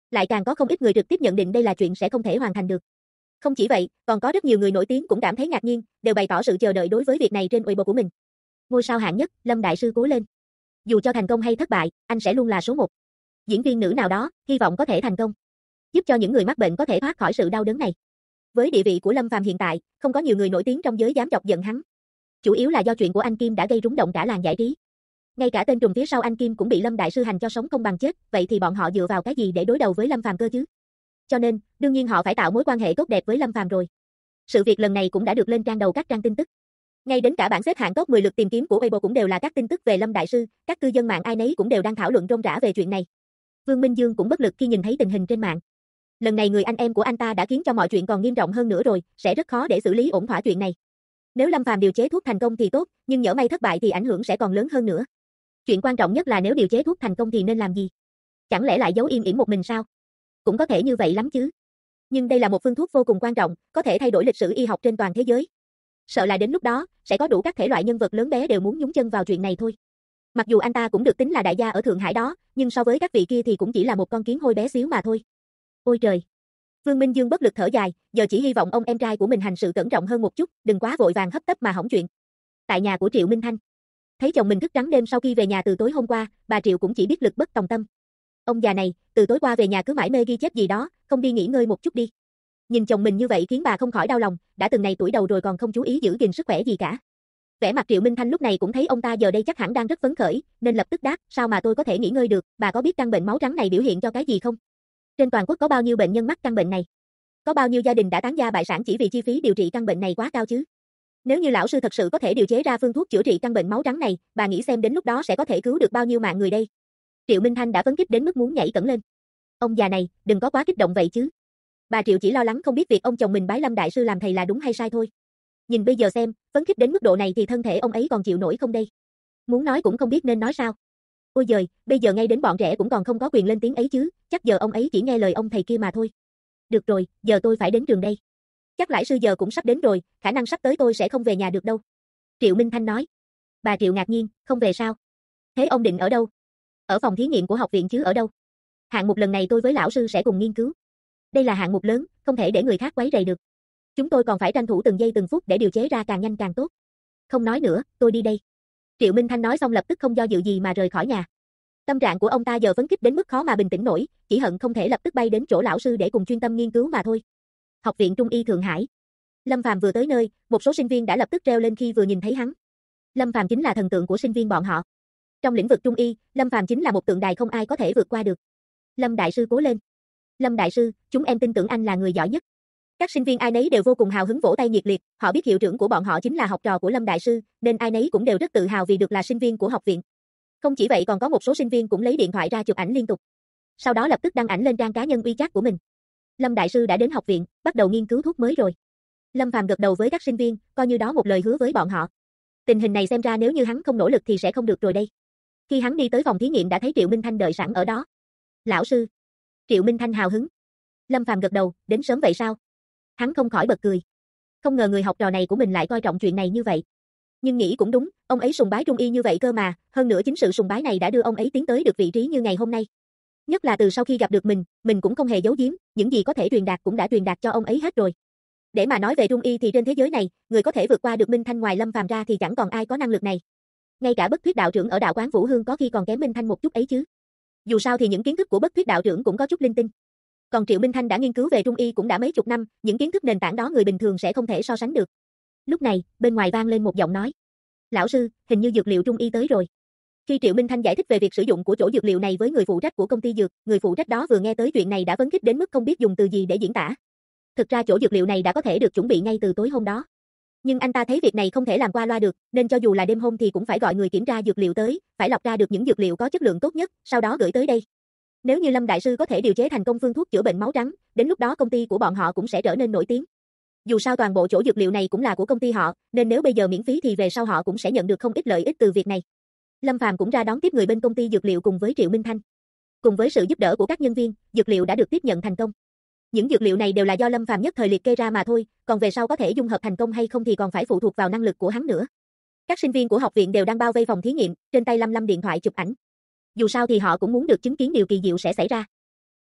Lại càng có không ít người trực tiếp nhận định đây là chuyện sẽ không thể hoàn thành được. Không chỉ vậy, còn có rất nhiều người nổi tiếng cũng cảm thấy ngạc nhiên, đều bày tỏ sự chờ đợi đối với việc này trên Weibo của mình. Ngôi sao hạng nhất, Lâm đại sư cố lên. Dù cho thành công hay thất bại, anh sẽ luôn là số 1. Diễn viên nữ nào đó, hy vọng có thể thành công, giúp cho những người mắc bệnh có thể thoát khỏi sự đau đớn này. Với địa vị của Lâm Phàm hiện tại, không có nhiều người nổi tiếng trong giới dám chọc giận hắn. Chủ yếu là do chuyện của anh Kim đã gây rúng động cả làng giải trí. Ngay cả tên trùm phía sau anh Kim cũng bị Lâm đại sư hành cho sống không bằng chết, vậy thì bọn họ dựa vào cái gì để đối đầu với Lâm Phàm cơ chứ? Cho nên, đương nhiên họ phải tạo mối quan hệ tốt đẹp với Lâm Phàm rồi. Sự việc lần này cũng đã được lên trang đầu các trang tin tức. Ngay đến cả bảng xếp hạng top 10 lượt tìm kiếm của Weibo cũng đều là các tin tức về Lâm đại sư, các cư dân mạng ai nấy cũng đều đang thảo luận rôm rả về chuyện này. Vương Minh Dương cũng bất lực khi nhìn thấy tình hình trên mạng. Lần này người anh em của anh ta đã khiến cho mọi chuyện còn nghiêm trọng hơn nữa rồi, sẽ rất khó để xử lý ổn thỏa chuyện này. Nếu Lâm Phàm điều chế thuốc thành công thì tốt, nhưng nhỡ may thất bại thì ảnh hưởng sẽ còn lớn hơn nữa. Chuyện quan trọng nhất là nếu điều chế thuốc thành công thì nên làm gì? Chẳng lẽ lại giấu yên ỉm một mình sao? Cũng có thể như vậy lắm chứ. Nhưng đây là một phương thuốc vô cùng quan trọng, có thể thay đổi lịch sử y học trên toàn thế giới. Sợ là đến lúc đó, sẽ có đủ các thể loại nhân vật lớn bé đều muốn nhúng chân vào chuyện này thôi. Mặc dù anh ta cũng được tính là đại gia ở Thượng Hải đó, nhưng so với các vị kia thì cũng chỉ là một con kiến hôi bé xíu mà thôi. Ôi trời! Vương Minh Dương bất lực thở dài, giờ chỉ hy vọng ông em trai của mình hành sự cẩn trọng hơn một chút, đừng quá vội vàng hấp tấp mà hỏng chuyện. Tại nhà của Triệu Minh Thanh, thấy chồng mình thức trắng đêm sau khi về nhà từ tối hôm qua, bà Triệu cũng chỉ biết lực bất tòng tâm. Ông già này, từ tối qua về nhà cứ mải mê ghi chép gì đó, không đi nghỉ ngơi một chút đi. Nhìn chồng mình như vậy khiến bà không khỏi đau lòng, đã từng này tuổi đầu rồi còn không chú ý giữ gìn sức khỏe gì cả. Vẻ mặt Triệu Minh Thanh lúc này cũng thấy ông ta giờ đây chắc hẳn đang rất phấn khởi, nên lập tức đáp, sao mà tôi có thể nghỉ ngơi được, bà có biết căn bệnh máu trắng này biểu hiện cho cái gì không? Trên toàn quốc có bao nhiêu bệnh nhân mắc căn bệnh này? Có bao nhiêu gia đình đã tán gia bại sản chỉ vì chi phí điều trị căn bệnh này quá cao chứ? Nếu như lão sư thật sự có thể điều chế ra phương thuốc chữa trị căn bệnh máu trắng này, bà nghĩ xem đến lúc đó sẽ có thể cứu được bao nhiêu mạng người đây? Triệu Minh Thanh đã phấn khích đến mức muốn nhảy cẫng lên. Ông già này, đừng có quá kích động vậy chứ. Bà Triệu chỉ lo lắng không biết việc ông chồng mình bái Lâm đại sư làm thầy là đúng hay sai thôi. Nhìn bây giờ xem, phấn khích đến mức độ này thì thân thể ông ấy còn chịu nổi không đây? Muốn nói cũng không biết nên nói sao. Ôi giời, bây giờ ngay đến bọn trẻ cũng còn không có quyền lên tiếng ấy chứ, chắc giờ ông ấy chỉ nghe lời ông thầy kia mà thôi. Được rồi, giờ tôi phải đến trường đây. Chắc lãi sư giờ cũng sắp đến rồi, khả năng sắp tới tôi sẽ không về nhà được đâu. Triệu Minh Thanh nói. Bà Triệu ngạc nhiên, không về sao? Thế ông định ở đâu? Ở phòng thí nghiệm của học viện chứ ở đâu? Hạng mục lần này tôi với lão sư sẽ cùng nghiên cứu. Đây là hạng mục lớn, không thể để người khác quấy rầy được. Chúng tôi còn phải tranh thủ từng giây từng phút để điều chế ra càng nhanh càng tốt. Không nói nữa, tôi đi đây. Triệu Minh Thanh nói xong lập tức không do dự gì mà rời khỏi nhà. Tâm trạng của ông ta giờ phấn khích đến mức khó mà bình tĩnh nổi, chỉ hận không thể lập tức bay đến chỗ lão sư để cùng chuyên tâm nghiên cứu mà thôi. Học viện Trung y Thượng Hải. Lâm Phàm vừa tới nơi, một số sinh viên đã lập tức reo lên khi vừa nhìn thấy hắn. Lâm Phàm chính là thần tượng của sinh viên bọn họ. Trong lĩnh vực Trung y, Lâm Phàm chính là một tượng đài không ai có thể vượt qua được. Lâm đại sư cố lên. Lâm đại sư, chúng em tin tưởng anh là người giỏi nhất. Các sinh viên ai nấy đều vô cùng hào hứng vỗ tay nhiệt liệt, họ biết hiệu trưởng của bọn họ chính là học trò của Lâm đại sư, nên ai nấy cũng đều rất tự hào vì được là sinh viên của học viện. Không chỉ vậy còn có một số sinh viên cũng lấy điện thoại ra chụp ảnh liên tục. Sau đó lập tức đăng ảnh lên trang cá nhân WeChat của mình. Lâm đại sư đã đến học viện, bắt đầu nghiên cứu thuốc mới rồi. Lâm Phàm gật đầu với các sinh viên, coi như đó một lời hứa với bọn họ. Tình hình này xem ra nếu như hắn không nỗ lực thì sẽ không được rồi đây. Khi hắn đi tới phòng thí nghiệm đã thấy Triệu Minh Thanh đợi sẵn ở đó. Lão sư. Triệu Minh Thanh hào hứng. Lâm Phàm gật đầu, đến sớm vậy sao? Hắn không khỏi bật cười. Không ngờ người học trò này của mình lại coi trọng chuyện này như vậy. Nhưng nghĩ cũng đúng, ông ấy sùng bái Trung y như vậy cơ mà, hơn nữa chính sự sùng bái này đã đưa ông ấy tiến tới được vị trí như ngày hôm nay. Nhất là từ sau khi gặp được mình cũng không hề giấu giếm, những gì có thể truyền đạt cũng đã truyền đạt cho ông ấy hết rồi. Để mà nói về Trung y thì trên thế giới này, người có thể vượt qua được Minh Thanh ngoài Lâm Phàm ra thì chẳng còn ai có năng lực này. Ngay cả Bất Thuyết đạo trưởng ở đạo quán Vũ Hương có khi còn kém Minh Thanh một chút ấy chứ. Dù sao thì những kiến thức của Bất Thuyết đạo trưởng cũng có chút linh tinh. Còn Triệu Minh Thanh đã nghiên cứu về Trung y cũng đã mấy chục năm, những kiến thức nền tảng đó người bình thường sẽ không thể so sánh được. Lúc này, bên ngoài vang lên một giọng nói. Lão sư, hình như dược liệu Trung y tới rồi. Khi Triệu Minh Thanh giải thích về việc sử dụng của chỗ dược liệu này với người phụ trách của công ty dược, người phụ trách đó vừa nghe tới chuyện này đã phấn khích đến mức không biết dùng từ gì để diễn tả. Thực ra chỗ dược liệu này đã có thể được chuẩn bị ngay từ tối hôm đó. Nhưng anh ta thấy việc này không thể làm qua loa được, nên cho dù là đêm hôm thì cũng phải gọi người kiểm tra dược liệu tới, phải lọc ra được những dược liệu có chất lượng tốt nhất, sau đó gửi tới đây. Nếu như Lâm đại sư có thể điều chế thành công phương thuốc chữa bệnh máu trắng, đến lúc đó công ty của bọn họ cũng sẽ trở nên nổi tiếng. Dù sao toàn bộ chỗ dược liệu này cũng là của công ty họ, nên nếu bây giờ miễn phí thì về sau họ cũng sẽ nhận được không ít lợi ích từ việc này. Lâm Phàm cũng ra đón tiếp người bên công ty dược liệu cùng với Triệu Minh Thanh. Cùng với sự giúp đỡ của các nhân viên, dược liệu đã được tiếp nhận thành công. Những dược liệu này đều là do Lâm Phàm nhất thời liệt kê ra mà thôi, còn về sau có thể dung hợp thành công hay không thì còn phải phụ thuộc vào năng lực của hắn nữa. Các sinh viên của học viện đều đang bao vây phòng thí nghiệm, trên tay lăm lăm điện thoại chụp ảnh. Dù sao thì họ cũng muốn được chứng kiến điều kỳ diệu sẽ xảy ra.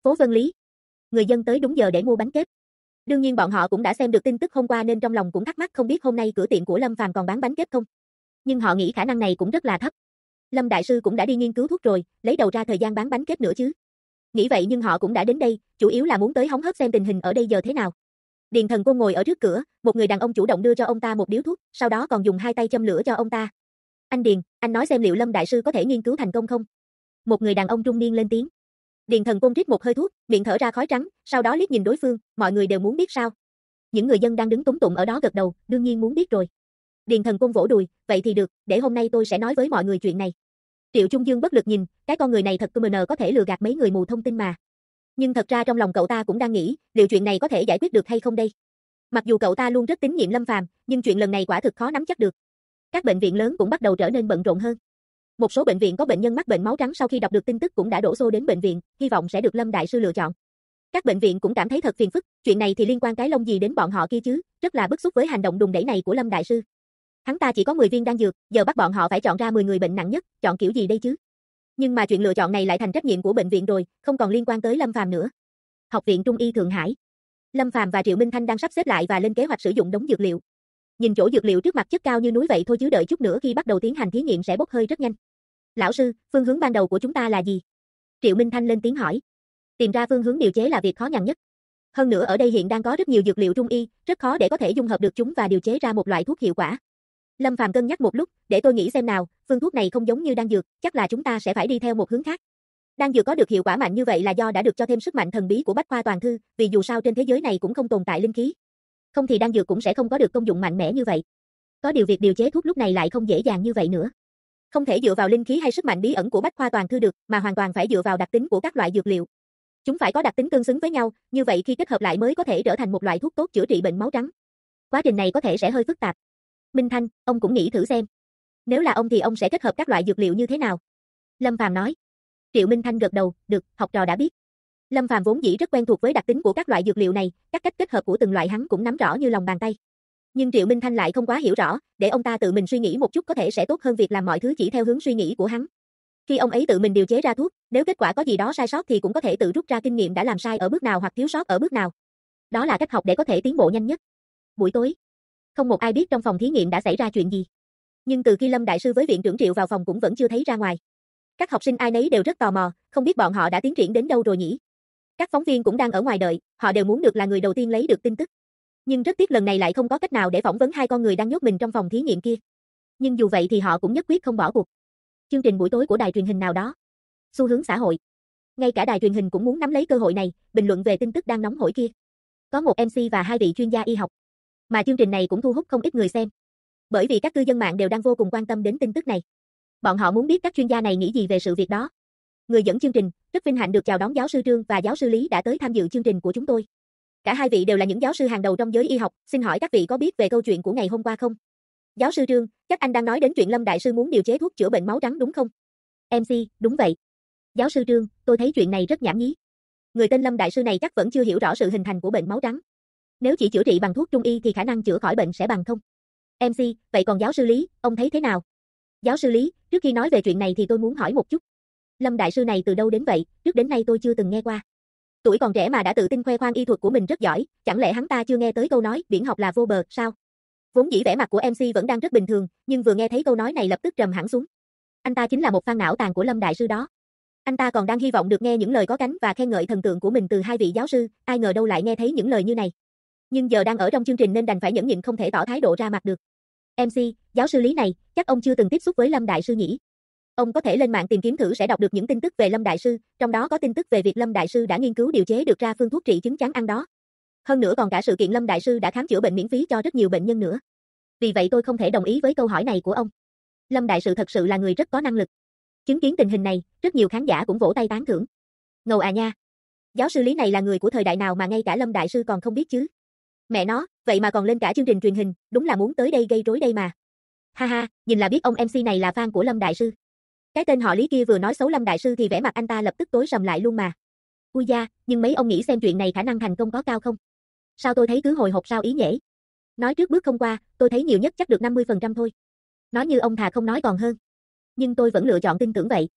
Phố Vân Lý. Người dân tới đúng giờ để mua bánh kếp. Đương nhiên bọn họ cũng đã xem được tin tức hôm qua nên trong lòng cũng thắc mắc không biết hôm nay cửa tiệm của Lâm Phàm còn bán bánh kếp không. Nhưng họ nghĩ khả năng này cũng rất là thấp. Lâm đại sư cũng đã đi nghiên cứu thuốc rồi, lấy đầu ra thời gian bán bánh kếp nữa chứ. Nghĩ vậy nhưng họ cũng đã đến đây, chủ yếu là muốn tới hóng hớt xem tình hình ở đây giờ thế nào. Điền Thần Côn ngồi ở trước cửa, một người đàn ông chủ động đưa cho ông ta một điếu thuốc, sau đó còn dùng hai tay châm lửa cho ông ta. Anh Điền, anh nói xem liệu Lâm đại sư có thể nghiên cứu thành công không? Một người đàn ông trung niên lên tiếng. Điền Thần Côn rít một hơi thuốc, miệng thở ra khói trắng, sau đó liếc nhìn đối phương, mọi người đều muốn biết sao? Những người dân đang đứng túm tụm ở đó gật đầu, đương nhiên muốn biết rồi. Điền Thần Côn vỗ đùi, vậy thì được, để hôm nay tôi sẽ nói với mọi người chuyện này. Triệu Trung Dương bất lực nhìn, cái con người này thật có thể lừa gạt mấy người mù thông tin mà. Nhưng thật ra trong lòng cậu ta cũng đang nghĩ, liệu chuyện này có thể giải quyết được hay không đây? Mặc dù cậu ta luôn rất tín nhiệm Lâm Phàm, nhưng chuyện lần này quả thực khó nắm chắc được. Các bệnh viện lớn cũng bắt đầu trở nên bận rộn hơn. Một số bệnh viện có bệnh nhân mắc bệnh máu trắng sau khi đọc được tin tức cũng đã đổ xô đến bệnh viện, hy vọng sẽ được Lâm đại sư lựa chọn. Các bệnh viện cũng cảm thấy thật phiền phức, chuyện này thì liên quan cái lông gì đến bọn họ kia chứ, rất là bức xúc với hành động đùn đẩy này của Lâm đại sư. Hắn ta chỉ có 10 viên đan dược, giờ bắt bọn họ phải chọn ra 10 người bệnh nặng nhất, chọn kiểu gì đây chứ? Nhưng mà chuyện lựa chọn này lại thành trách nhiệm của bệnh viện rồi, không còn liên quan tới Lâm Phàm nữa. Học viện Trung y Thượng Hải. Lâm Phàm và Triệu Minh Thanh đang sắp xếp lại và lên kế hoạch sử dụng đống dược liệu. Nhìn chỗ dược liệu trước mặt chất cao như núi vậy thôi chứ đợi chút nữa khi bắt đầu tiến hành thí nghiệm sẽ bốc hơi rất nhanh. Lão sư, phương hướng ban đầu của chúng ta là gì? Triệu Minh Thanh lên tiếng hỏi. Tìm ra phương hướng điều chế là việc khó nhằn nhất. Hơn nữa ở đây hiện đang có rất nhiều dược liệu trung y, rất khó để có thể dung hợp được chúng và điều chế ra một loại thuốc hiệu quả. Lâm Phàm cân nhắc một lúc, để tôi nghĩ xem nào, phương thuốc này không giống như đan dược, chắc là chúng ta sẽ phải đi theo một hướng khác. Đan dược có được hiệu quả mạnh như vậy là do đã được cho thêm sức mạnh thần bí của Bách Khoa Toàn Thư, vì dù sao trên thế giới này cũng không tồn tại linh khí. Không thì đan dược cũng sẽ không có được công dụng mạnh mẽ như vậy. Có điều việc điều chế thuốc lúc này lại không dễ dàng như vậy nữa. Không thể dựa vào linh khí hay sức mạnh bí ẩn của Bách Khoa Toàn Thư được, mà hoàn toàn phải dựa vào đặc tính của các loại dược liệu. Chúng phải có đặc tính tương xứng với nhau, như vậy khi kết hợp lại mới có thể trở thành một loại thuốc tốt chữa trị bệnh máu trắng. Quá trình này có thể sẽ hơi phức tạp. Minh Thanh, ông cũng nghĩ thử xem. Nếu là ông thì ông sẽ kết hợp các loại dược liệu như thế nào? Lâm Phàm nói. Triệu Minh Thanh gật đầu, được, học trò đã biết. Lâm Phàm vốn dĩ rất quen thuộc với đặc tính của các loại dược liệu này, các cách kết hợp của từng loại hắn cũng nắm rõ như lòng bàn tay. Nhưng Triệu Minh Thanh lại không quá hiểu rõ, để ông ta tự mình suy nghĩ một chút có thể sẽ tốt hơn việc làm mọi thứ chỉ theo hướng suy nghĩ của hắn. Khi ông ấy tự mình điều chế ra thuốc, nếu kết quả có gì đó sai sót thì cũng có thể tự rút ra kinh nghiệm đã làm sai ở bước nào hoặc thiếu sót ở bước nào. Đó là cách học để có thể tiến bộ nhanh nhất. Buổi tối, không một ai biết trong phòng thí nghiệm đã xảy ra chuyện gì. Nhưng từ khi Lâm đại sư với viện trưởng Triệu vào phòng cũng vẫn chưa thấy ra ngoài. Các học sinh ai nấy đều rất tò mò, không biết bọn họ đã tiến triển đến đâu rồi nhỉ. Các phóng viên cũng đang ở ngoài đợi, họ đều muốn được là người đầu tiên lấy được tin tức. Nhưng rất tiếc lần này lại không có cách nào để phỏng vấn hai con người đang nhốt mình trong phòng thí nghiệm kia. Nhưng dù vậy thì họ cũng nhất quyết không bỏ cuộc. Chương trình buổi tối của đài truyền hình nào đó. Xu hướng xã hội. Ngay cả đài truyền hình cũng muốn nắm lấy cơ hội này, bình luận về tin tức đang nóng hổi kia. Có một MC và hai vị chuyên gia y học. Mà chương trình này cũng thu hút không ít người xem. Bởi vì các cư dân mạng đều đang vô cùng quan tâm đến tin tức này. Bọn họ muốn biết các chuyên gia này nghĩ gì về sự việc đó. Người dẫn chương trình, rất vinh hạnh được chào đón giáo sư Trương và giáo sư Lý đã tới tham dự chương trình của chúng tôi. Cả hai vị đều là những giáo sư hàng đầu trong giới y học, xin hỏi các vị có biết về câu chuyện của ngày hôm qua không? Giáo sư Trương, chắc anh đang nói đến chuyện Lâm đại sư muốn điều chế thuốc chữa bệnh máu trắng đúng không? MC, đúng vậy. Giáo sư Trương, tôi thấy chuyện này rất nhảm nhí. Người tên Lâm đại sư này chắc vẫn chưa hiểu rõ sự hình thành của bệnh máu trắng. Nếu chỉ chữa trị bằng thuốc trung y thì khả năng chữa khỏi bệnh sẽ bằng không. MC, vậy còn giáo sư Lý, ông thấy thế nào? Giáo sư Lý, trước khi nói về chuyện này thì tôi muốn hỏi một chút. Lâm đại sư này từ đâu đến vậy, trước đến nay tôi chưa từng nghe qua. Tuổi còn trẻ mà đã tự tin khoe khoang y thuật của mình rất giỏi, chẳng lẽ hắn ta chưa nghe tới câu nói biển học là vô bờ, sao? Vốn dĩ vẻ mặt của MC vẫn đang rất bình thường, nhưng vừa nghe thấy câu nói này lập tức trầm hẳn xuống. Anh ta chính là một fan não tàn của Lâm đại sư đó. Anh ta còn đang hy vọng được nghe những lời có cánh và khen ngợi thần tượng của mình từ hai vị giáo sư, ai ngờ đâu lại nghe thấy những lời như này. Nhưng giờ đang ở trong chương trình nên đành phải nhẫn nhịn không thể tỏ thái độ ra mặt được. MC, giáo sư Lý này, chắc ông chưa từng tiếp xúc với Lâm đại sư nhỉ? Ông có thể lên mạng tìm kiếm thử sẽ đọc được những tin tức về Lâm đại sư, trong đó có tin tức về việc Lâm đại sư đã nghiên cứu điều chế được ra phương thuốc trị chứng chán ăn đó. Hơn nữa còn cả sự kiện Lâm đại sư đã khám chữa bệnh miễn phí cho rất nhiều bệnh nhân nữa. Vì vậy tôi không thể đồng ý với câu hỏi này của ông. Lâm đại sư thật sự là người rất có năng lực. Chứng kiến tình hình này, rất nhiều khán giả cũng vỗ tay tán thưởng. Ngầu à nha. Giáo sư Lý này là người của thời đại nào mà ngay cả Lâm đại sư còn không biết chứ? Mẹ nó, vậy mà còn lên cả chương trình truyền hình, đúng là muốn tới đây gây rối đây mà. Ha ha, nhìn là biết ông MC này là fan của Lâm đại sư. Cái tên họ Lý kia vừa nói xấu Lâm đại sư thì vẻ mặt anh ta lập tức tối sầm lại luôn mà. Ui da, nhưng mấy ông nghĩ xem chuyện này khả năng thành công có cao không? Sao tôi thấy cứ hồi hộp sao ý nhễ? Nói trước bước không qua, tôi thấy nhiều nhất chắc được 50% thôi. Nói như ông thà không nói còn hơn. Nhưng tôi vẫn lựa chọn tin tưởng vậy.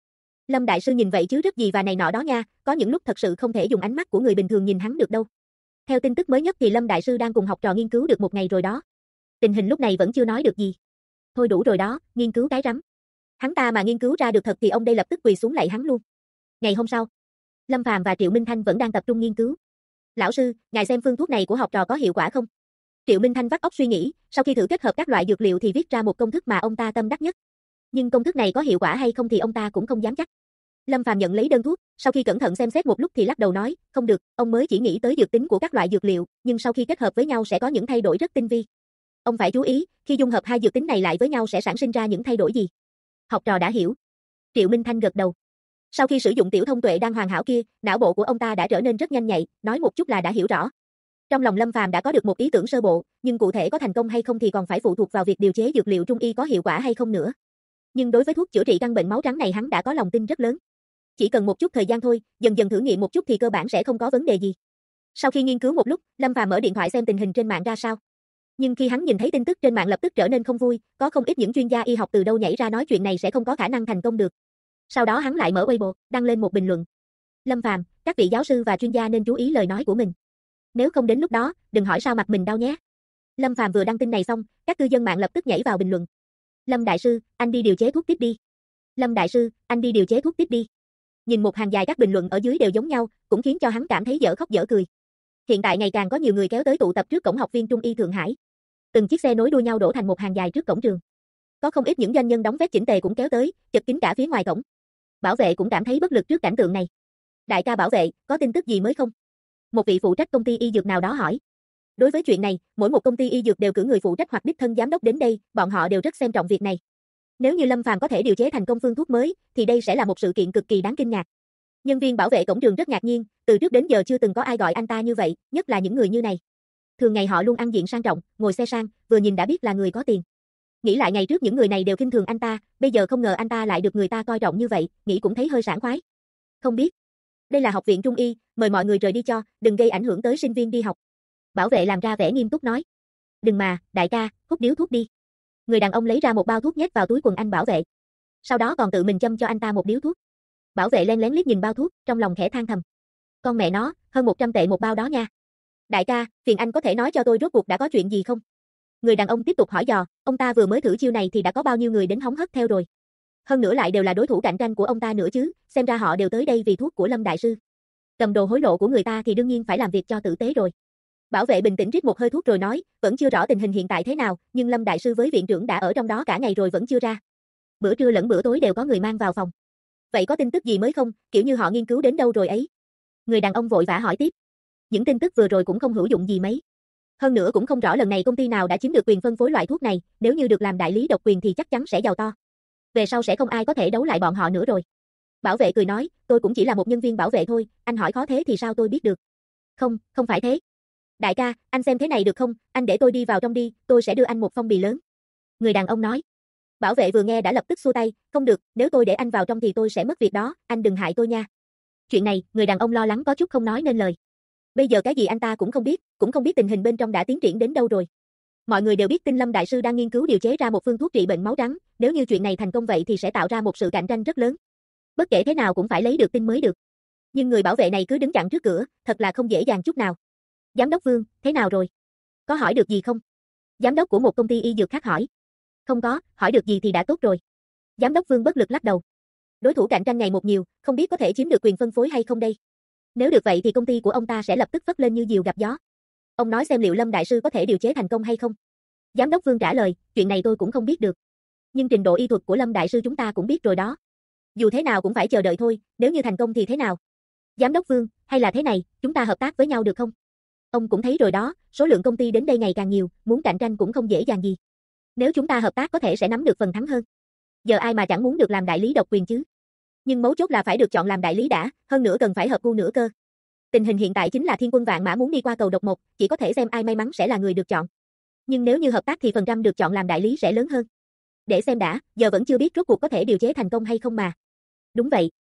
Lâm đại sư nhìn vậy chứ rất gì và này nọ đó nha, có những lúc thật sự không thể dùng ánh mắt của người bình thường nhìn hắn được đâu. Theo tin tức mới nhất thì Lâm đại sư đang cùng học trò nghiên cứu được một ngày rồi đó. Tình hình lúc này vẫn chưa nói được gì. Thôi đủ rồi đó, nghiên cứu cái rắm. Hắn ta mà nghiên cứu ra được thật thì ông đây lập tức quỳ xuống lạy hắn luôn. Ngày hôm sau, Lâm Phàm và Triệu Minh Thanh vẫn đang tập trung nghiên cứu. Lão sư, ngài xem phương thuốc này của học trò có hiệu quả không? Triệu Minh Thanh vắt óc suy nghĩ, sau khi thử kết hợp các loại dược liệu thì viết ra một công thức mà ông ta tâm đắc nhất. Nhưng công thức này có hiệu quả hay không thì ông ta cũng không dám chắc. Lâm Phàm nhận lấy đơn thuốc, sau khi cẩn thận xem xét một lúc thì lắc đầu nói, không được, ông mới chỉ nghĩ tới dược tính của các loại dược liệu, nhưng sau khi kết hợp với nhau sẽ có những thay đổi rất tinh vi. Ông phải chú ý, khi dung hợp hai dược tính này lại với nhau sẽ sản sinh ra những thay đổi gì. Học trò đã hiểu. Triệu Minh Thanh gật đầu. Sau khi sử dụng tiểu thông tuệ đang hoàn hảo kia, não bộ của ông ta đã trở nên rất nhanh nhạy, nói một chút là đã hiểu rõ. Trong lòng Lâm Phàm đã có được một ý tưởng sơ bộ, nhưng cụ thể có thành công hay không thì còn phải phụ thuộc vào việc điều chế dược liệu trung y có hiệu quả hay không nữa. Nhưng đối với thuốc chữa trị căn bệnh máu trắng này hắn đã có lòng tin rất lớn. Chỉ cần một chút thời gian thôi, dần dần thử nghiệm một chút thì cơ bản sẽ không có vấn đề gì. Sau khi nghiên cứu một lúc, Lâm Phàm mở điện thoại xem tình hình trên mạng ra sao. Nhưng khi hắn nhìn thấy tin tức trên mạng lập tức trở nên không vui, có không ít những chuyên gia y học từ đâu nhảy ra nói chuyện này sẽ không có khả năng thành công được. Sau đó hắn lại mở Weibo, đăng lên một bình luận. Lâm Phàm, các vị giáo sư và chuyên gia nên chú ý lời nói của mình. Nếu không đến lúc đó, đừng hỏi sao mặt mình đau nhé. Lâm Phàm vừa đăng tin này xong, các cư dân mạng lập tức nhảy vào bình luận. Lâm đại sư, anh đi điều chế thuốc tiếp đi. Lâm đại sư, anh đi điều chế thuốc tiếp đi. Nhìn một hàng dài các bình luận ở dưới đều giống nhau, cũng khiến cho hắn cảm thấy dở khóc dở cười. Hiện tại ngày càng có nhiều người kéo tới tụ tập trước cổng học viên Trung y Thượng Hải. Từng chiếc xe nối đuôi nhau đổ thành một hàng dài trước cổng trường. Có không ít những doanh nhân đóng vét chỉnh tề cũng kéo tới, chật kín cả phía ngoài cổng. Bảo vệ cũng cảm thấy bất lực trước cảnh tượng này. Đại ca bảo vệ, có tin tức gì mới không? Một vị phụ trách công ty y dược nào đó hỏi. Đối với chuyện này, mỗi một công ty y dược đều cử người phụ trách hoặc đích thân giám đốc đến đây, bọn họ đều rất xem trọng việc này. Nếu như Lâm Phàm có thể điều chế thành công phương thuốc mới, thì đây sẽ là một sự kiện cực kỳ đáng kinh ngạc. Nhân viên bảo vệ cổng trường rất ngạc nhiên, từ trước đến giờ chưa từng có ai gọi anh ta như vậy, nhất là những người như này. Thường ngày họ luôn ăn diện sang trọng, ngồi xe sang, vừa nhìn đã biết là người có tiền. Nghĩ lại ngày trước những người này đều khinh thường anh ta, bây giờ không ngờ anh ta lại được người ta coi trọng như vậy, nghĩ cũng thấy hơi sảng khoái. Không biết. Đây là học viện Trung y, mời mọi người rời đi cho, đừng gây ảnh hưởng tới sinh viên đi học. Bảo vệ làm ra vẻ nghiêm túc nói. Đừng mà, đại ca, hút điếu thuốc đi. Người đàn ông lấy ra một bao thuốc nhét vào túi quần anh bảo vệ. Sau đó còn tự mình châm cho anh ta một điếu thuốc. Bảo vệ len lén liếc nhìn bao thuốc, trong lòng khẽ than thầm. Con mẹ nó, hơn 100 tệ một bao đó nha. Đại ca, phiền anh có thể nói cho tôi rốt cuộc đã có chuyện gì không? Người đàn ông tiếp tục hỏi dò, ông ta vừa mới thử chiêu này thì đã có bao nhiêu người đến hóng hớt theo rồi. Hơn nữa lại đều là đối thủ cạnh tranh của ông ta nữa chứ, xem ra họ đều tới đây vì thuốc của Lâm đại sư. Cầm đồ hối lộ của người ta thì đương nhiên phải làm việc cho tử tế rồi. Bảo vệ bình tĩnh rít một hơi thuốc rồi nói, vẫn chưa rõ tình hình hiện tại thế nào, nhưng Lâm đại sư với viện trưởng đã ở trong đó cả ngày rồi vẫn chưa ra. Bữa trưa lẫn bữa tối đều có người mang vào phòng. Vậy có tin tức gì mới không, kiểu như họ nghiên cứu đến đâu rồi ấy? Người đàn ông vội vã hỏi tiếp. Những tin tức vừa rồi cũng không hữu dụng gì mấy. Hơn nữa cũng không rõ lần này công ty nào đã chiếm được quyền phân phối loại thuốc này, nếu như được làm đại lý độc quyền thì chắc chắn sẽ giàu to. Về sau sẽ không ai có thể đấu lại bọn họ nữa rồi. Bảo vệ cười nói, tôi cũng chỉ là một nhân viên bảo vệ thôi, anh hỏi khó thế thì sao tôi biết được. Không, không phải thế. Đại ca, anh xem thế này được không, anh để tôi đi vào trong đi, tôi sẽ đưa anh một phong bì lớn. Người đàn ông nói. Bảo vệ vừa nghe đã lập tức xua tay, không được, nếu tôi để anh vào trong thì tôi sẽ mất việc đó, anh đừng hại tôi nha. Chuyện này, người đàn ông lo lắng có chút không nói nên lời. Bây giờ cái gì anh ta cũng không biết tình hình bên trong đã tiến triển đến đâu rồi. Mọi người đều biết tin Lâm đại sư đang nghiên cứu điều chế ra một phương thuốc trị bệnh máu trắng, nếu như chuyện này thành công vậy thì sẽ tạo ra một sự cạnh tranh rất lớn. Bất kể thế nào cũng phải lấy được tin mới được. Nhưng người bảo vệ này cứ đứng chặn trước cửa, thật là không dễ dàng chút nào. Giám đốc Vương, thế nào rồi? Có hỏi được gì không? Giám đốc của một công ty y dược khác hỏi. Không có, hỏi được gì thì đã tốt rồi. Giám đốc Vương bất lực lắc đầu. Đối thủ cạnh tranh ngày một nhiều, không biết có thể chiếm được quyền phân phối hay không đây. Nếu được vậy thì công ty của ông ta sẽ lập tức phất lên như diều gặp gió. Ông nói xem liệu Lâm đại sư có thể điều chế thành công hay không? Giám đốc Vương trả lời, chuyện này tôi cũng không biết được. Nhưng trình độ y thuật của Lâm đại sư chúng ta cũng biết rồi đó. Dù thế nào cũng phải chờ đợi thôi, nếu như thành công thì thế nào? Giám đốc Vương, hay là thế này, chúng ta hợp tác với nhau được không? Ông cũng thấy rồi đó, số lượng công ty đến đây ngày càng nhiều, muốn cạnh tranh cũng không dễ dàng gì. Nếu chúng ta hợp tác có thể sẽ nắm được phần thắng hơn. Giờ ai mà chẳng muốn được làm đại lý độc quyền chứ? Nhưng mấu chốt là phải được chọn làm đại lý đã, hơn nữa cần phải hợp gu nữa cơ. Tình hình hiện tại chính là thiên quân vạn mã muốn đi qua cầu độc một, chỉ có thể xem ai may mắn sẽ là người được chọn. Nhưng nếu như hợp tác thì phần trăm được chọn làm đại lý sẽ lớn hơn. Để xem đã, giờ vẫn chưa biết rốt cuộc có thể điều chế thành công hay không mà. Đúng vậy.